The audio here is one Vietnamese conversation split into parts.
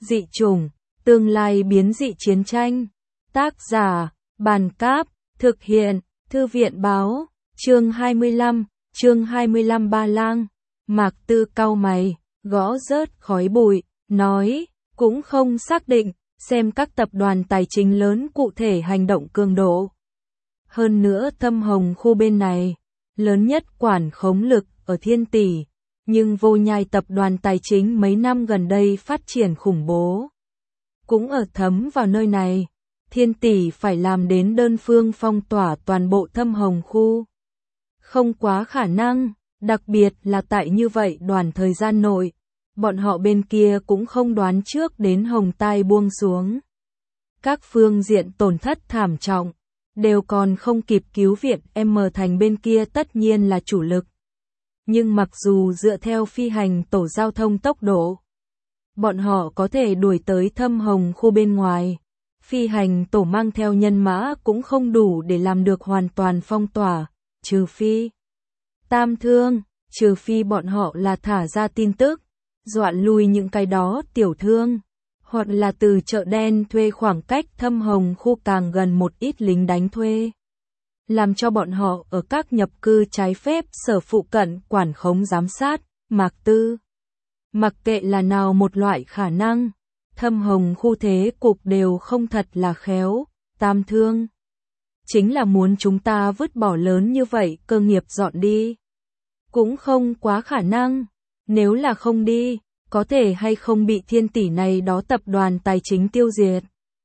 Dị chủng, tương lai biến dị chiến tranh. Tác giả, Bàn Cáp, thực hiện, Thư viện Báo, chương 25 Ba Lang. Mạc Tư cau mày, gõ rớt khói bụi, nói, cũng không xác định, xem các tập đoàn tài chính lớn cụ thể hành động cường độ. Hơn nữa Thâm Hồng khu bên này, lớn nhất quản khống lực ở Thiên Tỷ, nhưng Vô Nhai tập đoàn tài chính mấy năm gần đây phát triển khủng bố. Cũng ở thấm vào nơi này, Thiên Tỷ phải làm đến đơn phương phong tỏa toàn bộ Thâm Hồng khu. Không quá khả năng, đặc biệt là tại như vậy đoạn thời gian nội, bọn họ bên kia cũng không đoán trước đến hồng tai buông xuống. Các phương diện tổn thất thảm trọng, đều còn không kịp cứu viện M Thành bên kia tất nhiên là chủ lực. Nhưng mặc dù dựa theo phi hành tổ giao thông tốc độ, bọn họ có thể đuổi tới Thâm Hồng khu bên ngoài, phi hành tổ mang theo nhân mã cũng không đủ để làm được hoàn toàn phong tỏa, trừ phi Tam Thương, trừ phi bọn họ là thả ra tin tức, dọa lui những cái đó tiểu thương, hoặc là từ chợ đen thuê khoảng cách Thâm Hồng khu càng gần một ít lính đánh thuê. Làm cho bọn họ ở các nhập cư trái phép sở phụ cận quản khống giám sát, Mạc Tư. Mặc kệ là nào một loại khả năng, Thâm Hồng khu thế cục đều không thật là khéo, Tam Thương. Chính là muốn chúng ta vứt bỏ lớn như vậy cơ nghiệp dọn đi. Cũng không quá khả năng, nếu là không đi, có thể hay không bị Thiên Tỷ này đó tập đoàn tài chính tiêu diệt.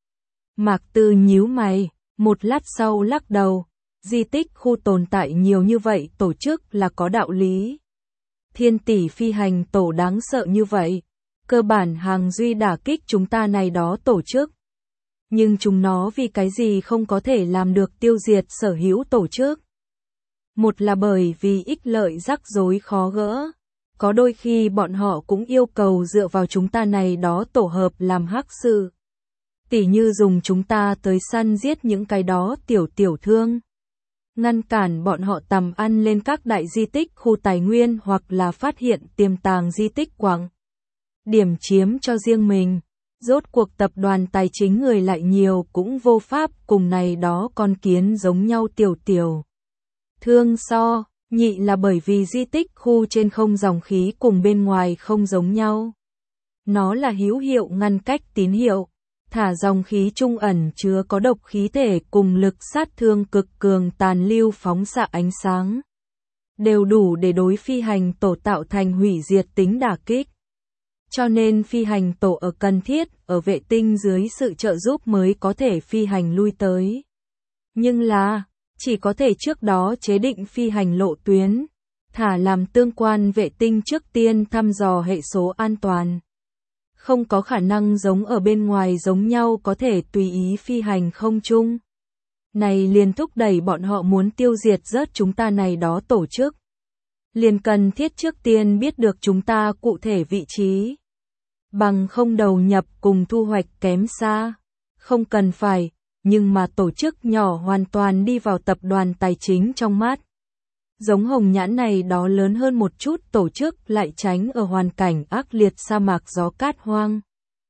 Mạc Tư nhíu mày, một lát sau lắc đầu, di tích khu tồn tại nhiều như vậy tổ chức là có đạo lý. Thiên Tỷ phi hành tổ đáng sợ như vậy, cơ bản hàng duy đả kích chúng ta này đó tổ chức. Nhưng chúng nó vì cái gì không có thể làm được tiêu diệt sở hữu tổ chức? Một là bởi vì ích lợi rắc rối khó gỡ, có đôi khi bọn họ cũng yêu cầu dựa vào chúng ta này đó tổ hợp làm hắc sự. Tỉ như dùng chúng ta tới săn giết những cái đó tiểu thương, ngăn cản bọn họ tầm ăn lên các đại di tích khu tài nguyên hoặc là phát hiện tiềm tàng di tích quặng. Điểm chiếm cho riêng mình, rốt cuộc tập đoàn tài chính người lại nhiều cũng vô pháp cùng này đó con kiến giống nhau tiểu thương so, nhị là bởi vì di tích khu trên không dòng khí cùng bên ngoài không giống nhau. Nó là hữu hiệu ngăn cách tín hiệu, thả dòng khí trung ẩn chứa có độc khí thể cùng lực sát thương cực cường tàn lưu phóng xạ ánh sáng. Đều đủ để đối phi hành tổ tạo thành hủy diệt tính đả kích. Cho nên phi hành tổ ở cần thiết ở vệ tinh dưới sự trợ giúp mới có thể phi hành lui tới. Nhưng là, chỉ có thể trước đó chế định phi hành lộ tuyến, thả làm tương quan vệ tinh trước tiên thăm dò hệ số an toàn. Không có khả năng giống ở bên ngoài giống nhau có thể tùy ý phi hành không trung. Này liền thúc đẩy bọn họ muốn tiêu diệt rớt chúng ta này đó tổ chức. Liền cần thiết trước tiên biết được chúng ta cụ thể vị trí. Bằng không đầu nhập cùng thu hoạch kém xa. Không cần phải, nhưng mà tổ chức nhỏ hoàn toàn đi vào tập đoàn tài chính trong mắt. Giống Hồng Nhãn này đó lớn hơn một chút tổ chức lại tránh ở hoàn cảnh ác liệt sa mạc gió cát hoang.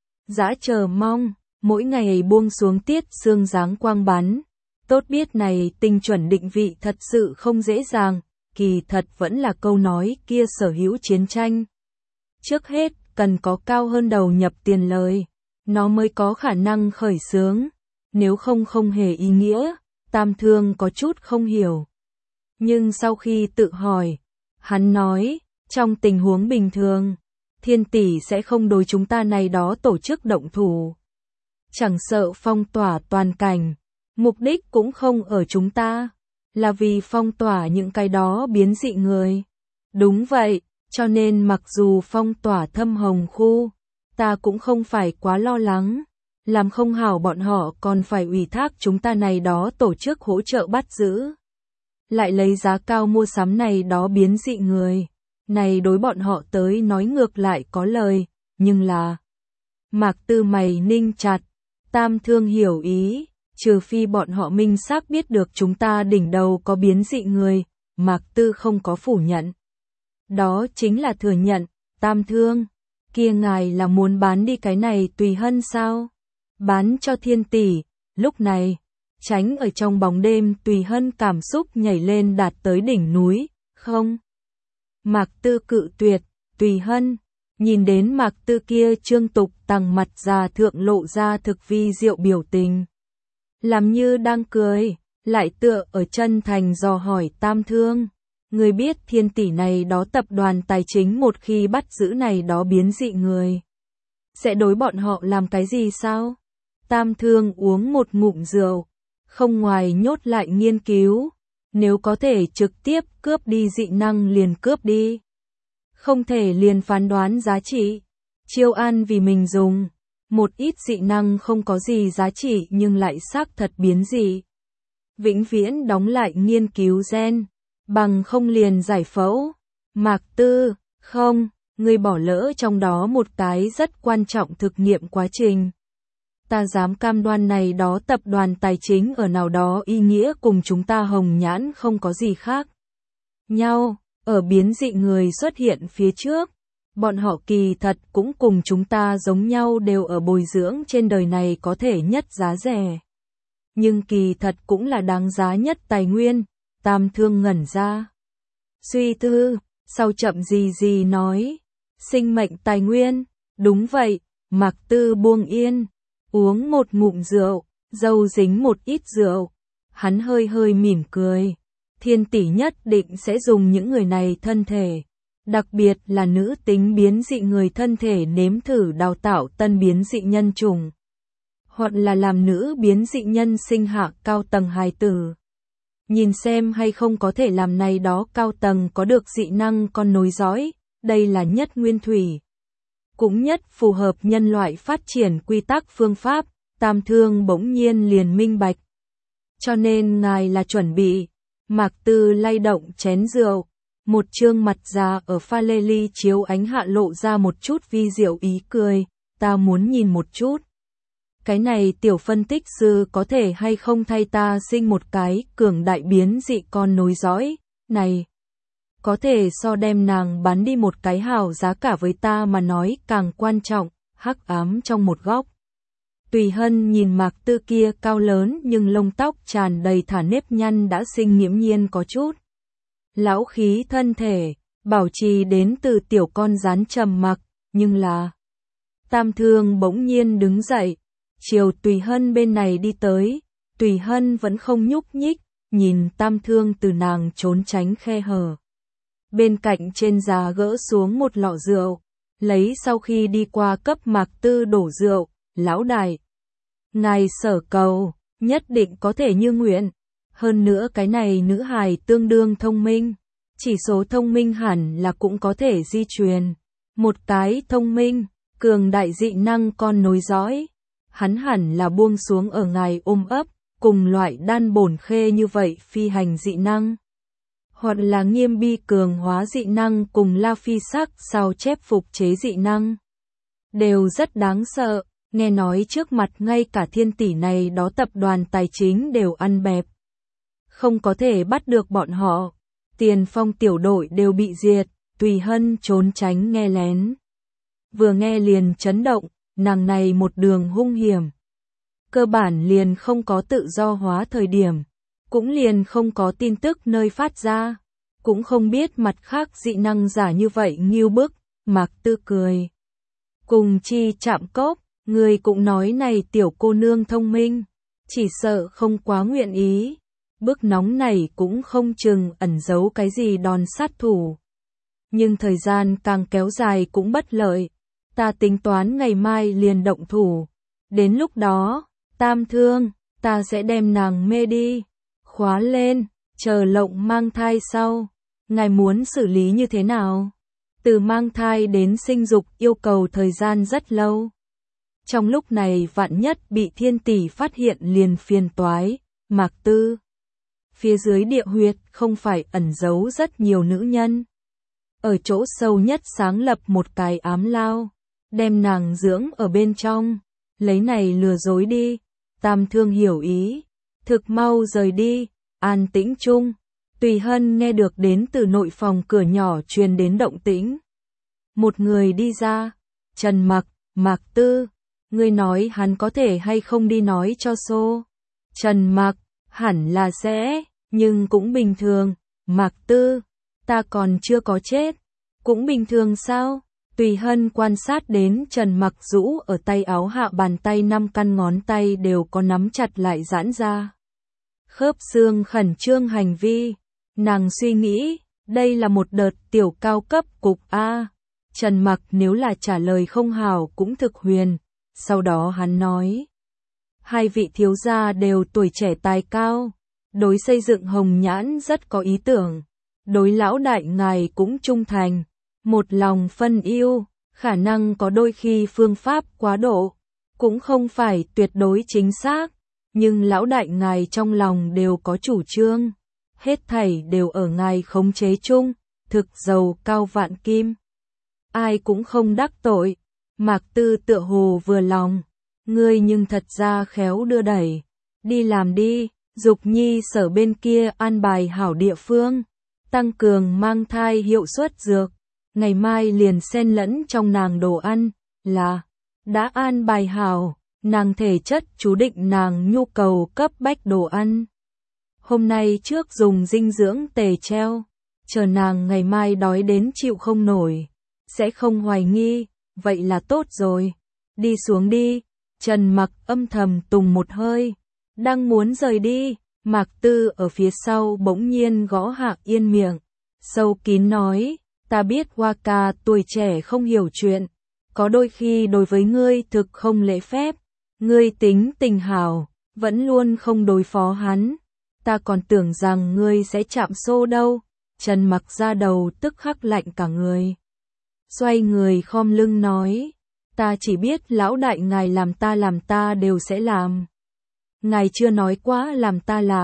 Dã chờ mong, mỗi ngày buông xuống tiết sương dáng quang bắn. Tốt biết này tinh chuẩn định vị thật sự không dễ dàng, kỳ thật vẫn là câu nói kia sở hữu chiến tranh. Trước hết, cần có cao hơn đầu nhập tiền lời, nó mới có khả năng khởi xướng, nếu không hề ý nghĩa, Tam Thương có chút không hiểu. Nhưng sau khi tự hỏi, hắn nói, trong tình huống bình thường, Thiên Tỷ sẽ không đối chúng ta này đó tổ chức động thủ. Chẳng sợ phong tỏa toàn cảnh, mục đích cũng không ở chúng ta, là vì phong tỏa những cái đó biến dị người. Đúng vậy, cho nên mặc dù phong tỏa Thâm Hồng khu, ta cũng không phải quá lo lắng, làm không hảo bọn họ còn phải ủy thác chúng ta này đó tổ chức hỗ trợ bắt giữ. Lại lấy giá cao mua sắm này đó biến dị người, này đối bọn họ tới nói ngược lại có lời, nhưng là... Mạc Tư mày ninh chặt, Tam Thương hiểu ý, trừ phi bọn họ minh xác biết được chúng ta đỉnh đầu có biến dị người, Mạc Tư không có phủ nhận. Đó chính là thừa nhận, Tam Thương, Kia ngài là muốn bán đi cái này Tùy Hân sao? Bán cho Thiên tỷ. Lúc này, tránh ở trong bóng đêm Tùy Hân cảm xúc nhảy lên đạt tới đỉnh núi, không. Mạc Tư cự tuyệt, Tùy Hân, nhìn đến Mạc Tư kia trương tục tằng mặt già thượng lộ ra thực vi diệu biểu tình. Làm như đang cười, lại tựa ở chân thành dò hỏi Tam Thương. Người biết Thiên tỷ này đó tập đoàn tài chính một khi bắt giữ này đó biến dị người. Sẽ đối bọn họ làm cái gì sao? Tam Thương uống một ngụm rượu, không ngoài nhốt lại nghiên cứu. Nếu có thể trực tiếp cướp đi dị năng liền cướp đi. Không thể liền phán đoán giá trị. Chiêu an vì mình dùng. Một ít dị năng không có gì giá trị nhưng lại xác thật biến dị. Vĩnh viễn đóng lại nghiên cứu gen. Bằng không liền giải phẫu. Mạc Tư, không, ngươi bỏ lỡ trong đó một cái rất quan trọng thực nghiệm quá trình. Ta dám cam đoan này đó tập đoàn tài chính ở nào đó ý nghĩa cùng chúng ta Hồng Nhãn không có gì khác nhau, ở biến dị người xuất hiện phía trước. Bọn họ kỳ thật cũng cùng chúng ta giống nhau đều ở bồi dưỡng trên đời này có thể nhất giá rẻ. Nhưng kỳ thật cũng là đáng giá nhất tài nguyên. Tam Thương ngẩn ra. Suy tư, sau chậm gì nói. Sinh mệnh tài nguyên, đúng vậy, Mạc Tư buông yên. Uống một ngụm rượu, dâu dính một ít rượu. Hắn hơi mỉm cười. Thiên tỷ nhất định sẽ dùng những người này thân thể. Đặc biệt là nữ tính biến dị người thân thể nếm thử đào tạo tân biến dị nhân chủng. Hoặc là làm nữ biến dị nhân sinh hạ cao tầng hài tử. Nhìn xem hay không có thể làm này đó cao tầng có được dị năng con nối dõi. Đây là nhất nguyên thủy. Cũng nhất phù hợp nhân loại phát triển quy tắc phương pháp. Tam Thương bỗng nhiên liền minh bạch. Cho nên ngài là chuẩn bị. Mạc Tư lay động chén rượu. Một trương mặt già ở pha lê ly chiếu ánh hạ lộ ra một chút vi diệu ý cười. Ta muốn nhìn một chút. Cái này tiểu phân tích sư có thể hay không thay ta sinh một cái cường đại biến dị con nối dõi. Này, có thể so đem nàng bán đi một cái hào giá cả với ta mà nói càng quan trọng. Hắc ám trong một góc. Tùy Hân nhìn Mạc Tư kia cao lớn nhưng lông tóc tràn đầy thả nếp nhăn đã sinh nghiễm nhiên có chút. Lão khí thân thể, bảo trì đến từ tiểu con rắn trầm mặc, nhưng là. Tam Thương bỗng nhiên đứng dậy, chiều Tùy Hân bên này đi tới, Tùy Hân vẫn không nhúc nhích, nhìn Tam Thương từ nàng trốn tránh khe hở. Bên cạnh trên giá gỡ xuống một lọ rượu, lấy sau khi đi qua cấp Mạc Tư đổ rượu, lão đại. Ngài sở cầu, nhất định có thể như nguyện. Hơn nữa cái này nữ hài tương đương thông minh. Chỉ số thông minh hẳn là cũng có thể di truyền. Một cái thông minh, cường đại dị năng con nối dõi. Hắn hẳn là buông xuống ở ngài ôm ấp, cùng loại đan bổn khê như vậy phi hành dị năng. Hoặc là nghiêm bi cường hóa dị năng cùng la phi sắc sao chép phục chế dị năng. Đều rất đáng sợ, nghe nói trước mặt ngay cả Thiên tỷ này đó tập đoàn tài chính đều ăn bẹp. Không có thể bắt được bọn họ. Tiền Phong tiểu đội đều bị diệt, Tùy Hân trốn tránh nghe lén. Vừa nghe liền chấn động, nàng này một đường hung hiểm. Cơ bản liền không có tự do hóa thời điểm, cũng liền không có tin tức nơi phát ra, cũng không biết mặt khác dị năng giả như vậy nghiêu bức, Mạc Tư cười. Cùng chi chạm cốc, người cũng nói này tiểu cô nương thông minh, chỉ sợ không quá nguyện ý. Bức nóng này cũng không chừng ẩn giấu cái gì đòn sát thủ. Nhưng thời gian càng kéo dài cũng bất lợi. Ta tính toán ngày mai liền động thủ. Đến lúc đó, Tam Thương, ta sẽ đem nàng mê đi. Khóa lên, chờ Lộng mang thai sau. Ngài muốn xử lý như thế nào? Từ mang thai đến sinh dục yêu cầu thời gian rất lâu. Trong lúc này vạn nhất bị Thiên tỷ phát hiện liền phiền toái. Mạc Tư. Phía dưới địa huyệt không phải ẩn giấu rất nhiều nữ nhân. Ở chỗ sâu nhất sáng lập một cái ám lao, đem nàng dưỡng ở bên trong, lấy này lừa dối đi. Tam Thương hiểu ý, thực mau rời đi, an tĩnh chung. Tùy Hân nghe được đến từ nội phòng cửa nhỏ truyền đến động tĩnh. Một người đi ra, Trần Mặc, Mạc Tư, ngươi nói hắn có thể hay không đi nói cho Xô? Trần Mặc, hẳn là sẽ, nhưng cũng bình thường. Mạc Tư, ta còn chưa có chết, cũng bình thường sao? Tùy Hân quan sát đến Trần Mặc rũ ở tay áo hạ bàn tay 5 căn ngón tay đều có nắm chặt lại giãn ra. Khớp xương khẩn trương hành vi, nàng suy nghĩ, đây là một đợt tiểu cao cấp cục A. Trần Mặc nếu là trả lời không hảo cũng thực huyền, sau đó hắn nói. Hai vị thiếu gia đều tuổi trẻ tài cao, đối xây dựng Hồng Nhãn rất có ý tưởng, đối lão đại ngài cũng trung thành, một lòng phân yêu, khả năng có đôi khi phương pháp quá độ, cũng không phải tuyệt đối chính xác, nhưng lão đại ngài trong lòng đều có chủ trương, hết thảy đều ở ngài khống chế chung, thực giàu cao vạn kim. Ai cũng không đắc tội, Mạc Tư tựa hồ vừa lòng, ngươi nhưng thật ra khéo đưa đẩy, đi làm đi, Dục Nhi sở bên kia an bài hảo địa phương, tăng cường mang thai hiệu suất dược, ngày mai liền xen lẫn trong nàng đồ ăn, là, đã an bài hảo, nàng thể chất chú định nàng nhu cầu cấp bách đồ ăn. Hôm nay trước dùng dinh dưỡng tề treo, chờ nàng ngày mai đói đến chịu không nổi, sẽ không hoài nghi, vậy là tốt rồi, đi xuống đi. Trần Mặc âm thầm tùng một hơi, đang muốn rời đi, Mạc Tư ở phía sau bỗng nhiên gõ Hạ Yên miệng, sâu kín nói, ta biết Hoa Ca tuổi trẻ không hiểu chuyện, có đôi khi đối với ngươi thực không lễ phép, ngươi tính tình hảo, vẫn luôn không đối phó hắn, ta còn tưởng rằng ngươi sẽ chạm Xô đâu. Trần Mặc ra đầu tức khắc lạnh cả người, xoay người khom lưng nói, ta chỉ biết lão đại ngài làm ta đều sẽ làm. Ngài chưa nói quá làm,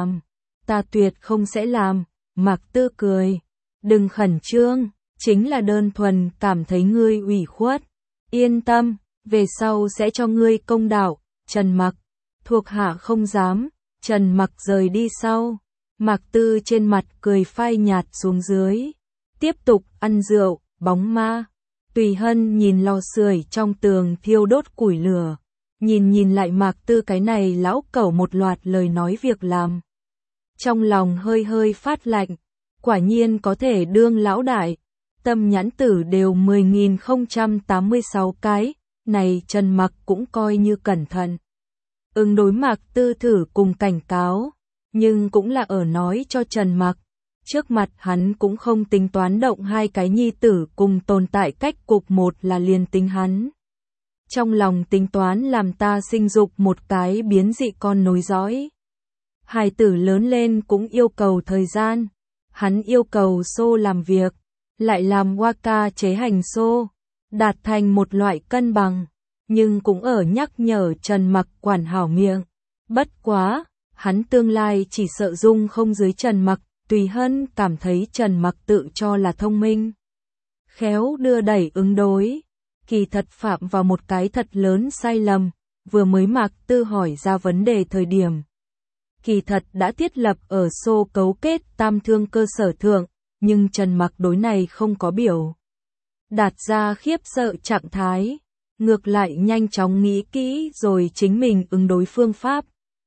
ta tuyệt không sẽ làm. Mạc Tư cười, đừng khẩn trương, chính là đơn thuần cảm thấy ngươi ủy khuất. Yên tâm, về sau sẽ cho ngươi công đạo. Trần Mặc, thuộc hạ không dám. Trần Mặc rời đi sau, Mạc Tư trên mặt cười phai nhạt xuống dưới, tiếp tục ăn rượu, bóng ma. Tùy Hân nhìn lò sưởi trong tường thiêu đốt củi lửa, nhìn lại Mạc Tư cái này lão cẩu một loạt lời nói việc làm. Trong lòng hơi hơi phát lạnh, quả nhiên có thể đương lão đại, tâm nhãn tử đều 10.086 cái, này Trần Mặc cũng coi như cẩn thận. Đối Mạc Tư thử cùng cảnh cáo, nhưng cũng là ở nói cho Trần Mặc. Trước mặt hắn cũng không tính toán động hai cái nhi tử cùng tồn tại cách cục, một là liền tính hắn. Trong lòng tính toán làm ta sinh dục một cái biến dị con nối dõi. Hài tử lớn lên cũng yêu cầu thời gian. Hắn yêu cầu Xô làm việc, lại làm Hoa Ca chế hành Xô, đạt thành một loại cân bằng, nhưng cũng ở nhắc nhở Trần Mặc quản hảo miệng. Bất quá, hắn tương lai chỉ sợ dung không dưới Trần Mặc. Tùy Hân cảm thấy Trần Mặc tự cho là thông minh, khéo đưa đẩy ứng đối, kỳ thật phạm vào một cái thật lớn sai lầm. Vừa mới Mạc Tư hỏi ra vấn đề thời điểm, kỳ thật đã thiết lập ở Xô cấu kết tam thương cơ sở thượng, nhưng Trần Mặc đối này không có biểu đạt ra khiếp sợ trạng thái, ngược lại nhanh chóng nghĩ kỹ rồi chính mình ứng đối phương pháp.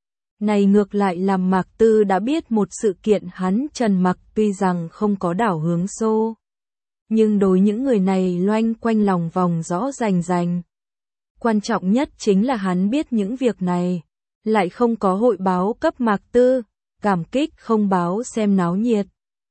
Này ngược lại làm Mạc Tư đã biết một sự kiện, hắn Trần Mặc tuy rằng không có đảo hướng Xô, nhưng đối những người này loanh quanh lòng vòng rõ rành. Quan trọng nhất chính là hắn biết những việc này, lại không có hội báo cấp Mạc Tư, cảm kích không báo xem náo nhiệt.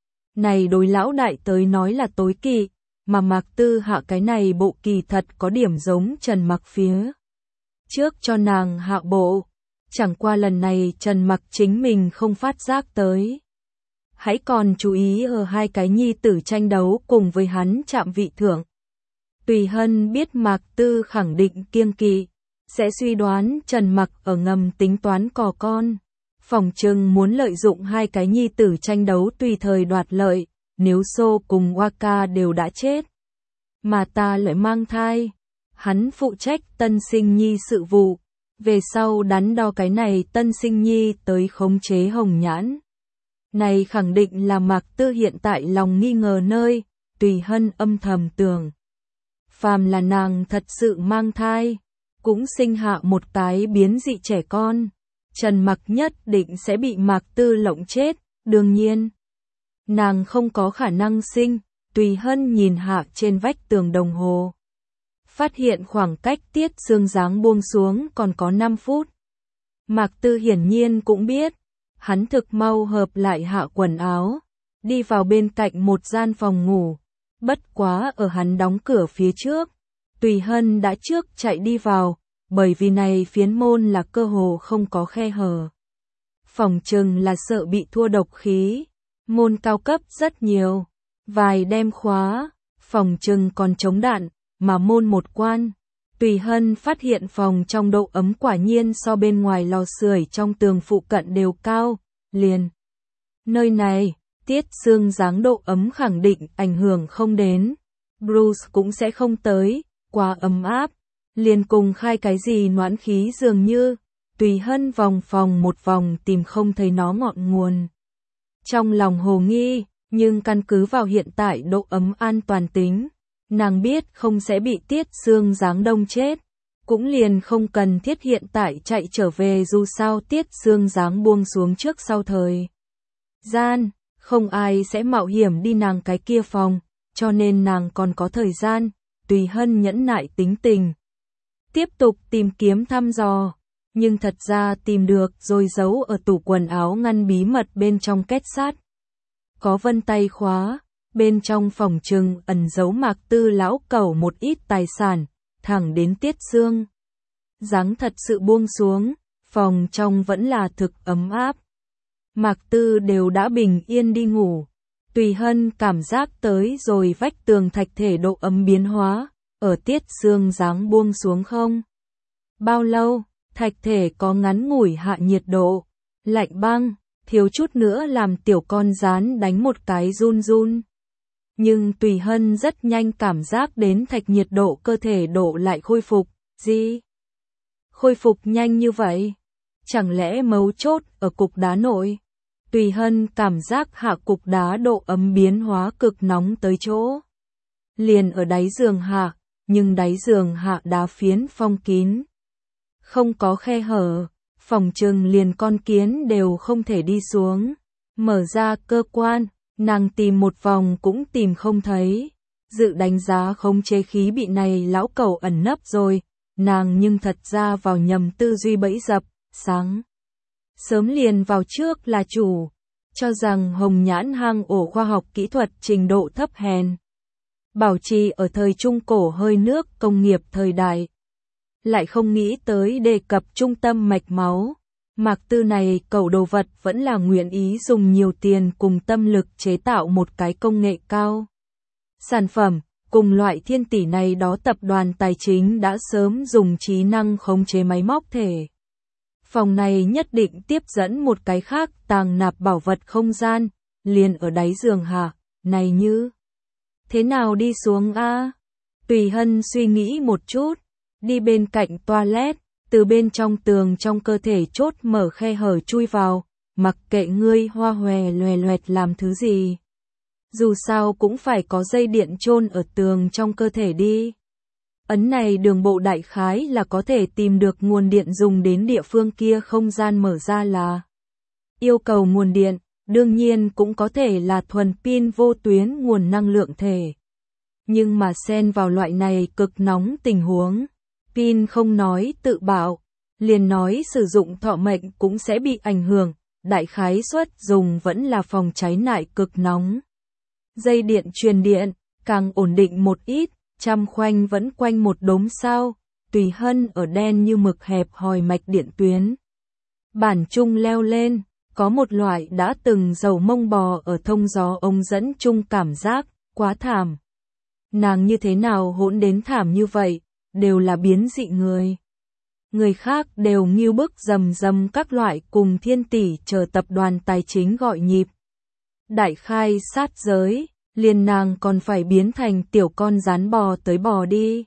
Này đối lão đại tới nói là tối kỵ, mà Mạc Tư hạ cái này bộ kỳ thật có điểm giống Trần Mặc phía trước cho nàng hạ bộ. Chẳng qua lần này Trần Mặc chính mình không phát giác tới. Hãy còn chú ý ở hai cái nhi tử tranh đấu cùng với hắn chạm vị thượng. Tùy Hân biết Mạc Tư khẳng định kiêng kỵ, sẽ suy đoán Trần Mặc ở ngầm tính toán cò con. Phỏng chừng muốn lợi dụng hai cái nhi tử tranh đấu tùy thời đoạt lợi, nếu Xô cùng Hoa Ca đều đã chết, mà ta lại mang thai. Hắn phụ trách tân sinh nhi sự vụ. Về sau đắn đo cái này tân sinh nhi tới khống chế Hồng Nhãn. Này khẳng định là Mạc Tư hiện tại lòng nghi ngờ nơi. Tùy Hân âm thầm tưởng, phàm là nàng thật sự mang thai, cũng sinh hạ một cái biến dị trẻ con, Trần Mặc nhất định sẽ bị Mạc Tư lộng chết, đương nhiên. Nàng không có khả năng sinh, Tùy Hân nhìn hạ trên vách tường đồng hồ. Phát hiện khoảng cách Tiết Sương Giáng buông xuống còn có 5 phút. Mạc Tư hiển nhiên cũng biết, hắn thực mau hợp lại hạ quần áo, đi vào bên cạnh một gian phòng ngủ, bất quá ở hắn đóng cửa phía trước, Tùy Hân đã trước chạy đi vào, bởi vì này phiến môn là cơ hồ không có khe hở. Phòng chừng là sợ bị thua độc khí, môn cao cấp rất nhiều, vài đem khóa, phòng chừng còn chống đạn, mà môn một quan. Tùy Hân phát hiện phòng trong độ ấm quả nhiên so bên ngoài lò sưởi trong tường phụ cận đều cao, liền. Nơi này, Tiết Sương Giáng độ ấm khẳng định ảnh hưởng không đến. Bruce cũng sẽ không tới, quá ấm áp, liền cùng khai cái gì noãn khí dường như. Tùy Hân vòng phòng một vòng tìm không thấy nó ngọn nguồn. Trong lòng hồ nghi, nhưng căn cứ vào hiện tại độ ấm an toàn tính, nàng biết không sẽ bị Tiết Sương Giáng đông chết, cũng liền không cần thiết hiện tại chạy trở về dù sao Tiết Sương Giáng buông xuống trước sau thời gian, không ai sẽ mạo hiểm đi nàng cái kia phòng, cho nên nàng còn có thời gian. Tùy Hân nhẫn nại tính tình, tiếp tục tìm kiếm thăm dò, nhưng thật ra tìm được rồi giấu ở tủ quần áo ngăn bí mật bên trong két sắt. Có vân tay khóa, bên trong phòng trừng ẩn giấu Mạc Tư lão cẩu một ít tài sản, thẳng đến Tiết Sương Giáng thật sự buông xuống, phòng trong vẫn là thực ấm áp. Mạc Tư đều đã bình yên đi ngủ. Tùy Hân cảm giác tới rồi vách tường thạch thể độ ấm biến hóa, ở Tiết Sương Giáng buông xuống không bao lâu, thạch thể có ngắn ngủi hạ nhiệt độ, lạnh băng, thiếu chút nữa làm tiểu con gián đánh một cái run run. Nhưng Tùy Hân rất nhanh cảm giác đến thạch nhiệt độ cơ thể độ lại khôi phục, gì? Khôi phục nhanh như vậy? Chẳng lẽ mấu chốt ở cục đá nội? Tùy Hân cảm giác hạ cục đá độ ấm biến hóa cực nóng tới chỗ. Liền ở đáy giường hạ, nhưng đáy giường hạ đá phiến phong kín. Không có khe hở, phòng trừng liền con kiến đều không thể đi xuống. Mở ra cơ quan, nàng tìm một vòng cũng tìm không thấy. Dự đánh giá khống chế khí bị này lão cẩu ẩn nấp rồi, nàng nhưng thật ra vào nhầm tư duy bẫy dập, sáng. Sớm liền vào trước là chủ, cho rằng hồng nhãn hang ổ khoa học kỹ thuật trình độ thấp hèn. Bảo trì ở thời trung cổ hơi nước công nghiệp thời đại. Lại không nghĩ tới đề cập trung tâm mạch máu. Mạc Tư này cẩu đồ vật vẫn là nguyện ý dùng nhiều tiền cùng tâm lực chế tạo một cái công nghệ cao. Sản phẩm, cùng loại thiên tỷ này đó tập đoàn tài chính đã sớm dùng trí năng khống chế máy móc thể. Phòng này nhất định tiếp dẫn một cái khác tàng nạp bảo vật không gian, liền ở đáy giường hả, này như. Thế nào đi xuống a? Tùy Hân suy nghĩ một chút, đi bên cạnh toilet, từ bên trong tường trong cơ thể chốt mở khe hở chui vào, mặc kệ ngươi hoa hòe loè loẹt làm thứ gì. Dù sao cũng phải có dây điện chôn ở tường trong cơ thể đi. Ấn này đường bộ đại khái là có thể tìm được nguồn điện dùng đến địa phương kia không gian mở ra là. Yêu cầu nguồn điện, đương nhiên cũng có thể là thuần pin vô tuyến nguồn năng lượng thể. Nhưng mà xen vào loại này cực nóng tình huống, pin không nói tự bạo, liền nói sử dụng thọ mệnh cũng sẽ bị ảnh hưởng, đại khái suất dùng vẫn là phòng cháy nại cực nóng. Dây điện truyền điện, càng ổn định một ít, chăm khoanh vẫn quanh một đống sao, Tùy Hân ở đen như mực hẹp hòi mạch điện tuyến. Bản chung leo lên, có một loại đã từng dầu mông bò ở thông gió ống dẫn chung cảm giác, quá thảm. Nàng như thế nào hỗn đến thảm như vậy, đều là biến dị người. Người khác đều nghiêu bức rầm rầm các loại cùng thiên tỷ chờ tập đoàn tài chính gọi nhịp. Đại khai sát giới, liền nàng còn phải biến thành tiểu con rán bò tới bò đi.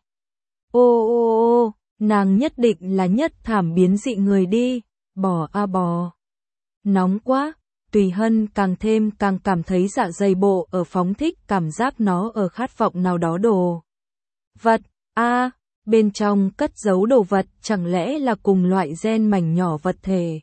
Ô ô ô, nàng nhất định là nhất thảm biến dị người đi, bò a bò. Nóng quá, Tùy Hân càng cảm thấy dạ dày bộ ở phóng thích cảm giác nó ở khát vọng nào đó đồ vật. Bên trong cất giấu đồ vật chẳng lẽ là cùng loại gen mảnh nhỏ vật thể.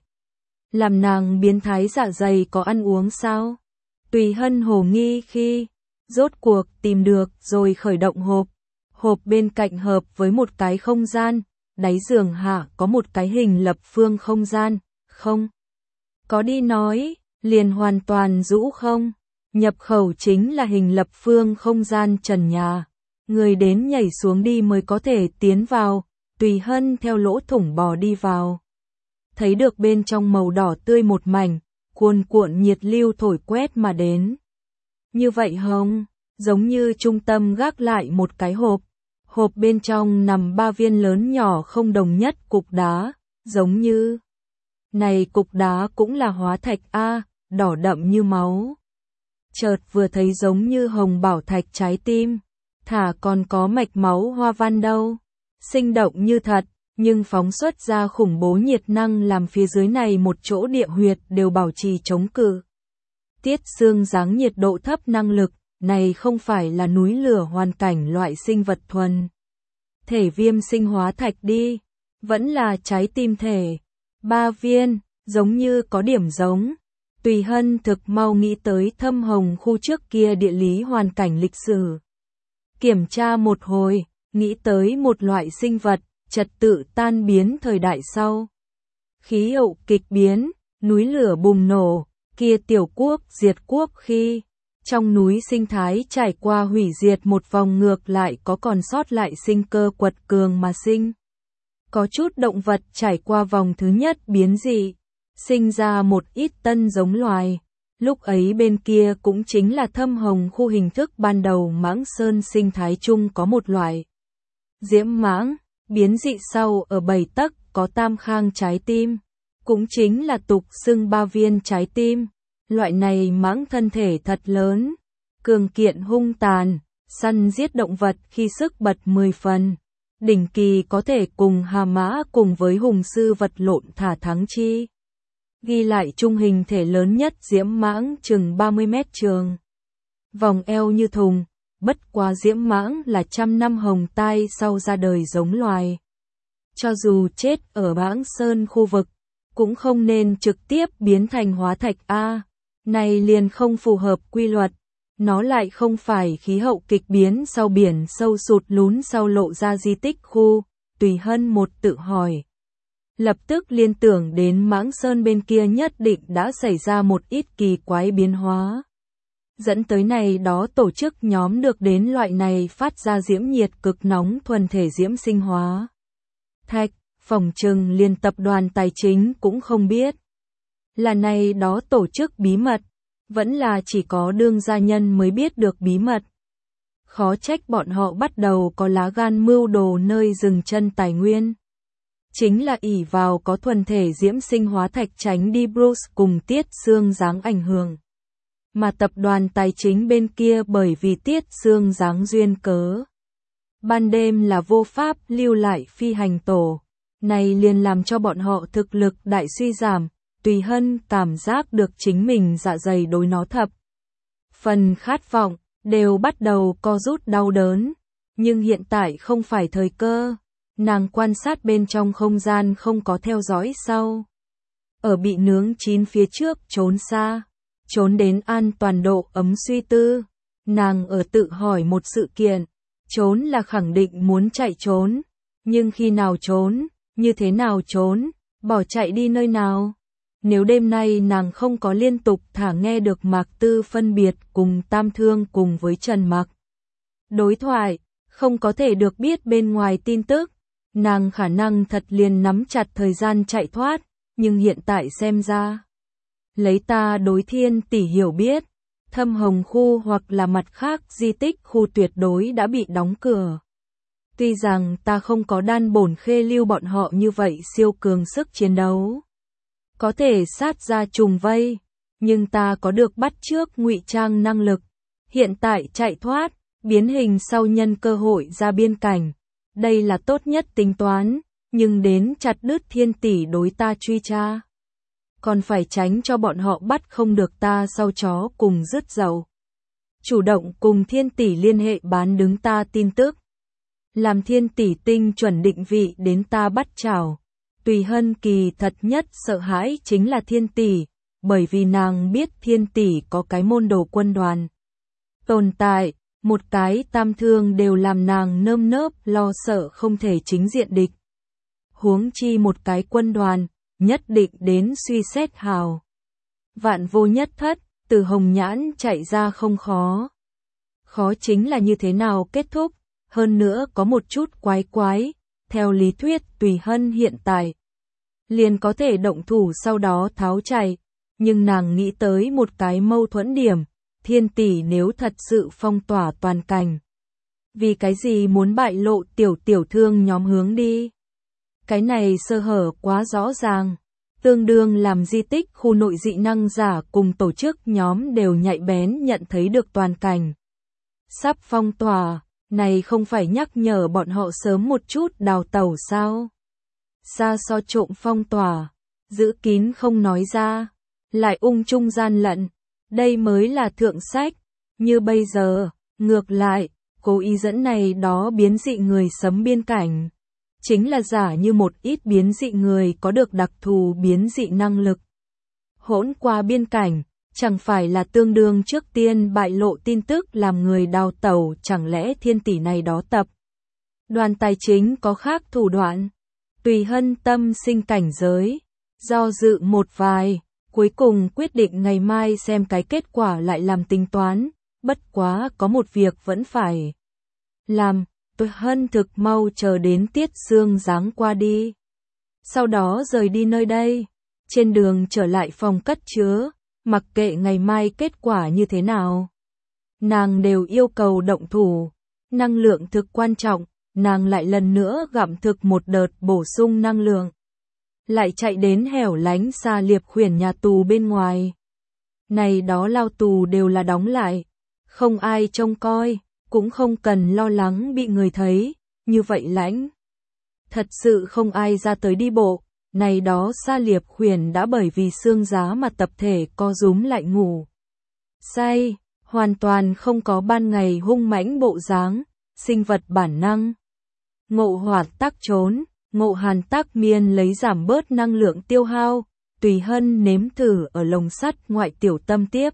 Làm nàng biến thái dạ dày có ăn uống sao? Tùy Hân hồ nghi khi rốt cuộc tìm được rồi khởi động hộp. Hộp bên cạnh hợp với một cái không gian, đáy giường hạ có một cái hình lập phương không gian, không có đi nói, liền hoàn toàn rũ không. Nhập khẩu chính là hình lập phương không gian trần nhà. Người đến nhảy xuống đi mới có thể tiến vào, Tùy Hân theo lỗ thủng bò đi vào. Thấy được bên trong màu đỏ tươi một mảnh, cuồn cuộn nhiệt lưu thổi quét mà đến. Như vậy không, giống như trung tâm gác lại một cái hộp. Hộp bên trong nằm 3 viên lớn nhỏ không đồng nhất cục đá, giống như. Này cục đá cũng là hóa thạch đỏ đậm như máu. Chợt vừa thấy giống như hồng bảo thạch trái tim. Thả còn có mạch máu hoa văn đâu. Sinh động như thật, nhưng phóng xuất ra khủng bố nhiệt năng làm phía dưới này một chỗ địa huyệt đều bảo trì chống cự. Tiết xương dáng nhiệt độ thấp năng lực, này không phải là núi lửa hoàn cảnh loại sinh vật thuần. Thể viêm sinh hóa thạch đi, vẫn là trái tim thể. 3 viên, giống như có điểm giống. Tùy Hân thực mau nghĩ tới Thâm Hồng khu trước kia địa lý hoàn cảnh lịch sử. Kiểm tra một hồi, nghĩ tới một loại sinh vật, trật tự tan biến thời đại sau. Khí hậu kịch biến, núi lửa bùng nổ, kia tiểu quốc diệt quốc khi trong núi sinh thái trải qua hủy diệt một vòng ngược lại có còn sót lại sinh cơ quật cường mà sinh. Có chút động vật trải qua vòng thứ nhất biến dị, sinh ra một ít tân giống loài. Lúc ấy bên kia cũng chính là Thâm Hồng khu hình thức ban đầu mãng sơn sinh thái chung có một loại. Diễm mãng, biến dị sau ở 7 tấc có tam khang trái tim, cũng chính là tục xưng 3 viên trái tim. Loại này mãng thân thể thật lớn, cường kiện hung tàn, săn giết động vật khi sức bật 10 phần. Đỉnh kỳ có thể cùng Hà Mã cùng với hùng sư vật lộn thả thắng chi. Ghi lại trung hình thể lớn nhất diễm mãng chừng 30 mét trường. Vòng eo như thùng, bất quá diễm mãng là 100 năm hồng tai sau ra đời giống loài. Cho dù chết ở mãng sơn khu vực, cũng không nên trực tiếp biến thành hóa thạch này liền không phù hợp quy luật. Nó lại không phải khí hậu kịch biến sau biển sâu sụt lún sau lộ ra di tích khu. Tùy Hân một tự hỏi. Lập tức liên tưởng đến mãng sơn bên kia nhất định đã xảy ra một ít kỳ quái biến hóa. Dẫn tới này đó tổ chức nhóm được đến loại này phát ra diễm nhiệt cực nóng thuần thể diễm sinh hóa. Thạch, phỏng chừng liên tập đoàn tài chính cũng không biết. Là này đó tổ chức bí mật, vẫn là chỉ có đương gia nhân mới biết được bí mật. Khó trách bọn họ bắt đầu có lá gan mưu đồ nơi dừng chân tài nguyên. Chính là ỷ vào có thuần thể diễm sinh hóa thạch tránh đi Bruce cùng Tiết Xương Giáng ảnh hưởng. Mà tập đoàn tài chính bên kia bởi vì Tiết Xương Giáng duyên cớ. Ban đêm là vô pháp lưu lại phi hành tổ. Này liền làm cho bọn họ thực lực đại suy giảm. Tùy Hân cảm giác được chính mình dạ dày đối nó thập. Phần khát vọng, đều bắt đầu co rút đau đớn. Nhưng hiện tại không phải thời cơ. Nàng quan sát bên trong không gian không có theo dõi sau. Ở bị nướng chín phía trước trốn xa. Trốn đến an toàn độ ấm suy tư. Nàng ở tự hỏi một sự kiện. Trốn là khẳng định muốn chạy trốn. Nhưng khi nào trốn, như thế nào trốn, bỏ chạy đi nơi nào. Nếu đêm nay nàng không có liên tục thả nghe được Mạc Tư phân biệt cùng Tam Thương cùng với Trần Mặc. Đối thoại, không có thể được biết bên ngoài tin tức. Nàng khả năng thật liền nắm chặt thời gian chạy thoát, nhưng hiện tại xem ra. Lấy ta đối Thiên tỷ hiểu biết, Thâm Hồng khu hoặc là mặt khác di tích khu tuyệt đối đã bị đóng cửa. Tuy rằng ta không có đan bổn khê lưu bọn họ như vậy siêu cường sức chiến đấu. Có thể sát ra trùng vây, nhưng ta có được bắt chước ngụy trang năng lực. Hiện tại chạy thoát, biến hình sau nhân cơ hội ra biên cảnh. Đây là tốt nhất tính toán, nhưng đến chặt đứt Thiên tỷ đối ta truy tra. Còn phải tránh cho bọn họ bắt không được ta sau chó cùng dứt dầu. Chủ động cùng Thiên tỷ liên hệ bán đứng ta tin tức. Làm thiên tỷ tinh chuẩn định vị đến ta bắt chảo. Tùy Hân kỳ thật nhất sợ hãi chính là thiên tỷ, bởi vì nàng biết thiên tỷ có cái môn đồ quân đoàn tồn tại, một cái tam thương đều làm nàng nơm nớp lo sợ không thể chính diện địch. Huống chi một cái quân đoàn, nhất định đến suy xét hào. Vạn vô nhất thất, từ Hồng Nhãn chạy ra không khó. Khó chính là như thế nào kết thúc, hơn nữa có một chút quái quái, theo lý thuyết Tùy Hân hiện tại liền có thể động thủ sau đó tháo chạy, nhưng nàng nghĩ tới một cái mâu thuẫn điểm, thiên tỷ nếu thật sự phong tỏa toàn cảnh. Vì cái gì muốn bại lộ tiểu thương nhóm hướng đi? Cái này sơ hở quá rõ ràng, tương đương làm di tích khu nội dị năng giả cùng tổ chức nhóm đều nhạy bén nhận thấy được toàn cảnh. Sắp phong tỏa, này không phải nhắc nhở bọn họ sớm một chút đào tẩu sao? Xa so trộm phong tỏa, giữ kín không nói ra, lại ung trung gian lận, đây mới là thượng sách. Như bây giờ, ngược lại, cố ý dẫn này đó biến dị người sấm biên cảnh. Chính là giả như một ít biến dị người có được đặc thù biến dị năng lực. Hỗn qua biên cảnh, chẳng phải là tương đương trước tiên bại lộ tin tức làm người đào tẩu, chẳng lẽ thiên tỷ này đó tập. Đoàn tài chính có khác thủ đoạn. Tùy Hân tâm sinh cảnh giới, do dự một vài, cuối cùng quyết định ngày mai xem cái kết quả lại làm tính toán, bất quá có một việc vẫn phải làm. Tùy Hân thực mau chờ đến tiết sương giáng qua đi. Sau đó rời đi nơi đây. Trên đường trở lại phòng cất chứa, mặc kệ ngày mai kết quả như thế nào. Nàng đều yêu cầu động thủ. Năng lượng thực quan trọng, nàng lại lần nữa gặm thực một đợt bổ sung năng lượng. Lại chạy đến hẻo lánh xa Liệp Khuyển nhà tù bên ngoài. Này đó lao tù đều là đóng lại. Không ai trông coi. Cũng không cần lo lắng bị người thấy, như vậy lãnh. Thật sự không ai ra tới đi bộ, này đó Sa Liệp Khuyển đã bởi vì xương giá mà tập thể co rúm lại ngủ. Say, hoàn toàn không có ban ngày hung mãnh bộ dáng, sinh vật bản năng. Ngộ Hoạt tắc trốn, Ngộ Hàn tắc miên lấy giảm bớt năng lượng tiêu hao, Tùy Hân nếm thử ở lồng sắt ngoại tiểu tâm tiếp.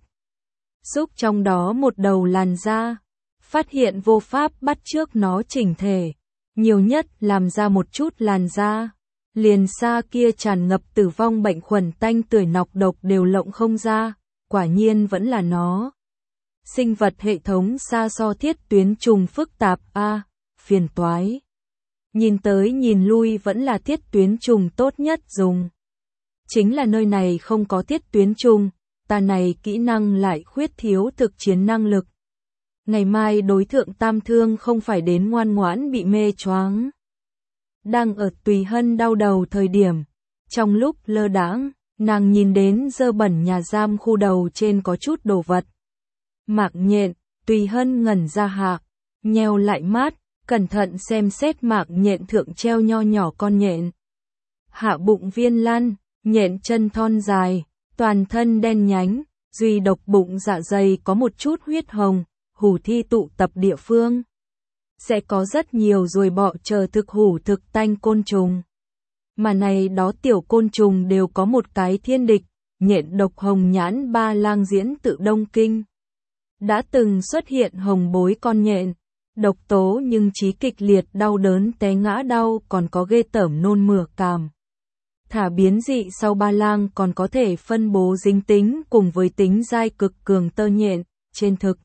Xúc trong đó một đầu làn da. Phát hiện vô pháp bắt chước nó chỉnh thể, nhiều nhất làm ra một chút làn da, liền xa kia tràn ngập tử vong bệnh khuẩn tanh tưởi nọc độc đều lộng không ra, quả nhiên vẫn là nó. Sinh vật hệ thống xa so thiết tuyến trùng phức tạp phiền toái. Nhìn tới nhìn lui vẫn là thiết tuyến trùng tốt nhất dùng. Chính là nơi này không có thiết tuyến trùng, ta này kỹ năng lại khuyết thiếu thực chiến năng lực. Ngày mai đối thượng tam thương không phải đến ngoan ngoãn bị mê choáng. Đang ở Tùy Hân đau đầu thời điểm, trong lúc lơ đãng, nàng nhìn đến dơ bẩn nhà giam khu đầu trên có chút đồ vật. Mạc nhện, Tùy Hân ngẩn ra hạ, nheo lại mắt, cẩn thận xem xét mạc nhện thượng treo nho nhỏ con nhện. Hạ bụng viên lăn, nhện chân thon dài, toàn thân đen nhánh, duy độc bụng dạ dày có một chút huyết hồng. Hủ thi tụ tập địa phương. Sẽ có rất nhiều ruồi bọ chờ thực hủ thực tanh côn trùng. Mà này đó tiểu côn trùng đều có một cái thiên địch, nhện độc Hồng Nhãn Ba Lang diễn tự Đông Kinh. Đã từng xuất hiện hồng bối con nhện, độc tố nhưng chí kịch liệt đau đớn té ngã đau còn có ghê tởm nôn mửa cảm. Thả biến dị sau Ba Lang còn có thể phân bố dính tính cùng với tính dai cực cường tơ nhện, trên thực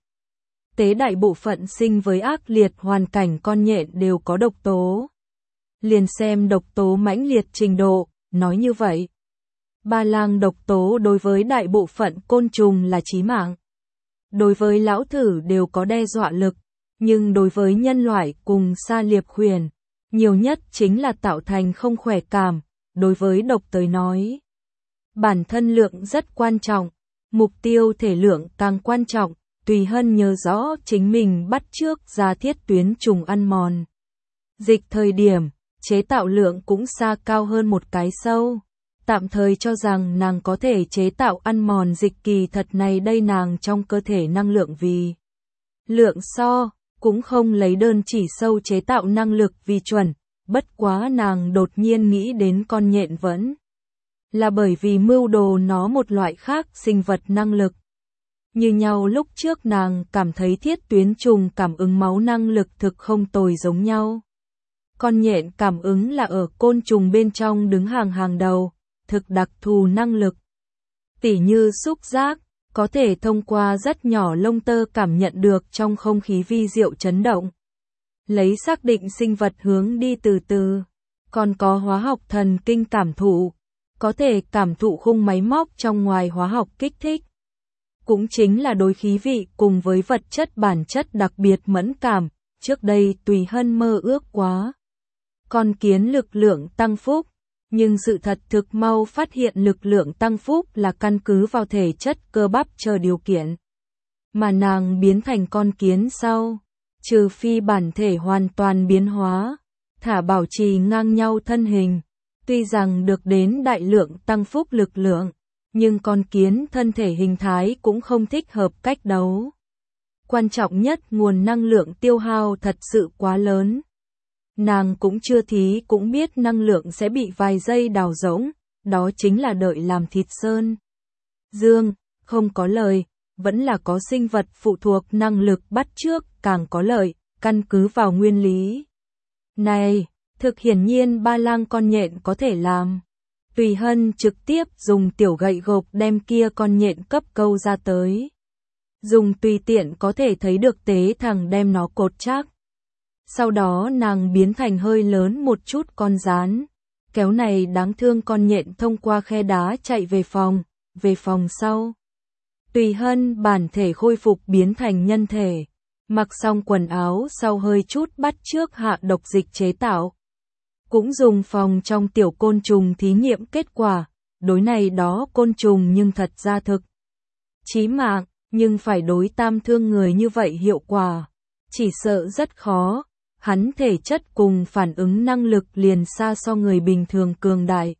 tế đại bộ phận sinh với ác liệt hoàn cảnh con nhện đều có độc tố. Liền xem độc tố mãnh liệt trình độ, nói như vậy. Ba Lang độc tố đối với đại bộ phận côn trùng là chí mạng. Đối với lão thử đều có đe dọa lực, nhưng đối với nhân loại cùng Sa Liệp Khuyển, nhiều nhất chính là tạo thành không khỏe cảm, đối với độc tới nói. Bản thân lượng rất quan trọng, mục tiêu thể lượng càng quan trọng. Tùy Hân nhớ rõ chính mình bắt chước ra thiết tuyến trùng ăn mòn. Dịch thời điểm, chế tạo lượng cũng xa cao hơn một cái sâu. Tạm thời cho rằng nàng có thể chế tạo ăn mòn dịch kỳ thật này đây nàng trong cơ thể năng lượng vì lượng so, cũng không lấy đơn chỉ sâu chế tạo năng lực vì chuẩn, bất quá nàng đột nhiên nghĩ đến con nhện vẫn là bởi vì mưu đồ nó một loại khác sinh vật năng lực. Như nhau lúc trước nàng cảm thấy thiết tuyến trùng cảm ứng máu năng lực thực không tồi giống nhau. Con nhện cảm ứng là ở côn trùng bên trong đứng hàng đầu, thực đặc thù năng lực. Tỉ như xúc giác, có thể thông qua rất nhỏ lông tơ cảm nhận được trong không khí vi diệu chấn động. Lấy xác định sinh vật hướng đi từ từ. Còn có hóa học thần kinh cảm thụ, có thể cảm thụ khung máy móc trong ngoài hóa học kích thích. Cũng chính là đối khí vị cùng với vật chất bản chất đặc biệt mẫn cảm, trước đây Tùy Hân mơ ước quá. Con kiến lực lượng tăng phúc, nhưng sự thật thực mau phát hiện lực lượng tăng phúc là căn cứ vào thể chất cơ bắp chờ điều kiện. Mà nàng biến thành con kiến sau, trừ phi bản thể hoàn toàn biến hóa, thả bảo trì ngang nhau thân hình, tuy rằng được đến đại lượng tăng phúc lực lượng, nhưng con kiến thân thể hình thái cũng không thích hợp cách đấu. Quan trọng nhất nguồn năng lượng tiêu hao thật sự quá lớn. Nàng cũng chưa thí cũng biết năng lượng sẽ bị vài giây đào rỗng, đó chính là đợi làm thịt sơn. Dương, không có lời, vẫn là có sinh vật phụ thuộc năng lực bắt chước càng có lợi, căn cứ vào nguyên lý. Này, thực hiển nhiên ba lang con nhện có thể làm. Tùy Hân trực tiếp dùng tiểu gậy gộc đem kia con nhện cấp câu ra tới. Dùng tùy tiện có thể thấy được tế thẳng đem nó cột chắc. Sau đó nàng biến thành hơi lớn một chút con rán. Kéo này đáng thương con nhện thông qua khe đá chạy về phòng sau. Tùy Hân bản thể khôi phục biến thành nhân thể. Mặc xong quần áo sau hơi chút bắt chước hạ độc dịch chế tạo. Cũng dùng phòng trong tiểu côn trùng thí nghiệm kết quả, đối này đó côn trùng nhưng thật ra thực chí mạng, nhưng phải đối tam thương người như vậy hiệu quả, chỉ sợ rất khó, hắn thể chất cùng phản ứng năng lực liền xa so người bình thường cường đại.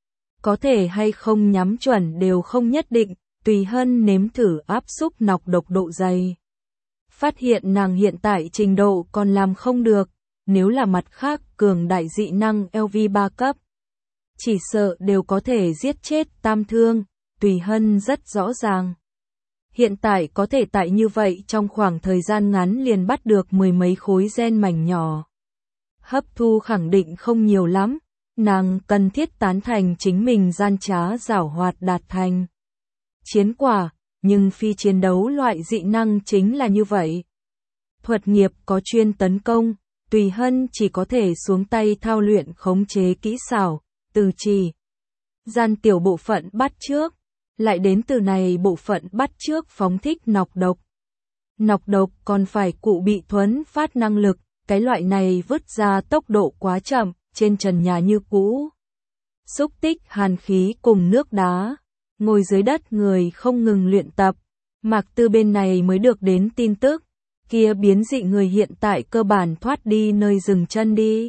Có thể hay không nhắm chuẩn đều không nhất định, Tùy Hân nếm thử áp xúc nọc độc độ dày. Phát hiện nàng hiện tại trình độ còn làm không được. Nếu là mặt khác cường đại dị năng LV3 cấp, chỉ sợ đều có thể giết chết tam thương, Tùy Hân rất rõ ràng. Hiện tại có thể tại như vậy trong khoảng thời gian ngắn liền bắt được mười mấy khối gen mảnh nhỏ. Hấp thu khẳng định không nhiều lắm, nàng cần thiết tán thành chính mình gian trá giảo hoạt đạt thành chiến quả, nhưng phi chiến đấu loại dị năng chính là như vậy. Thuật nghiệp có chuyên tấn công. Tùy Hân chỉ có thể xuống tay thao luyện khống chế kỹ xảo, từ chỉ gian tiểu bộ phận bắt chước, lại đến từ này bộ phận bắt chước phóng thích nọc độc. Nọc độc còn phải cụ bị thuấn phát năng lực, cái loại này vứt ra tốc độ quá chậm, trên trần nhà như cũ. Xúc tích hàn khí cùng nước đá, ngồi dưới đất người không ngừng luyện tập, Mạc Tư bên này mới được đến tin tức. Kia biến dị người hiện tại cơ bản thoát đi nơi dừng chân đi.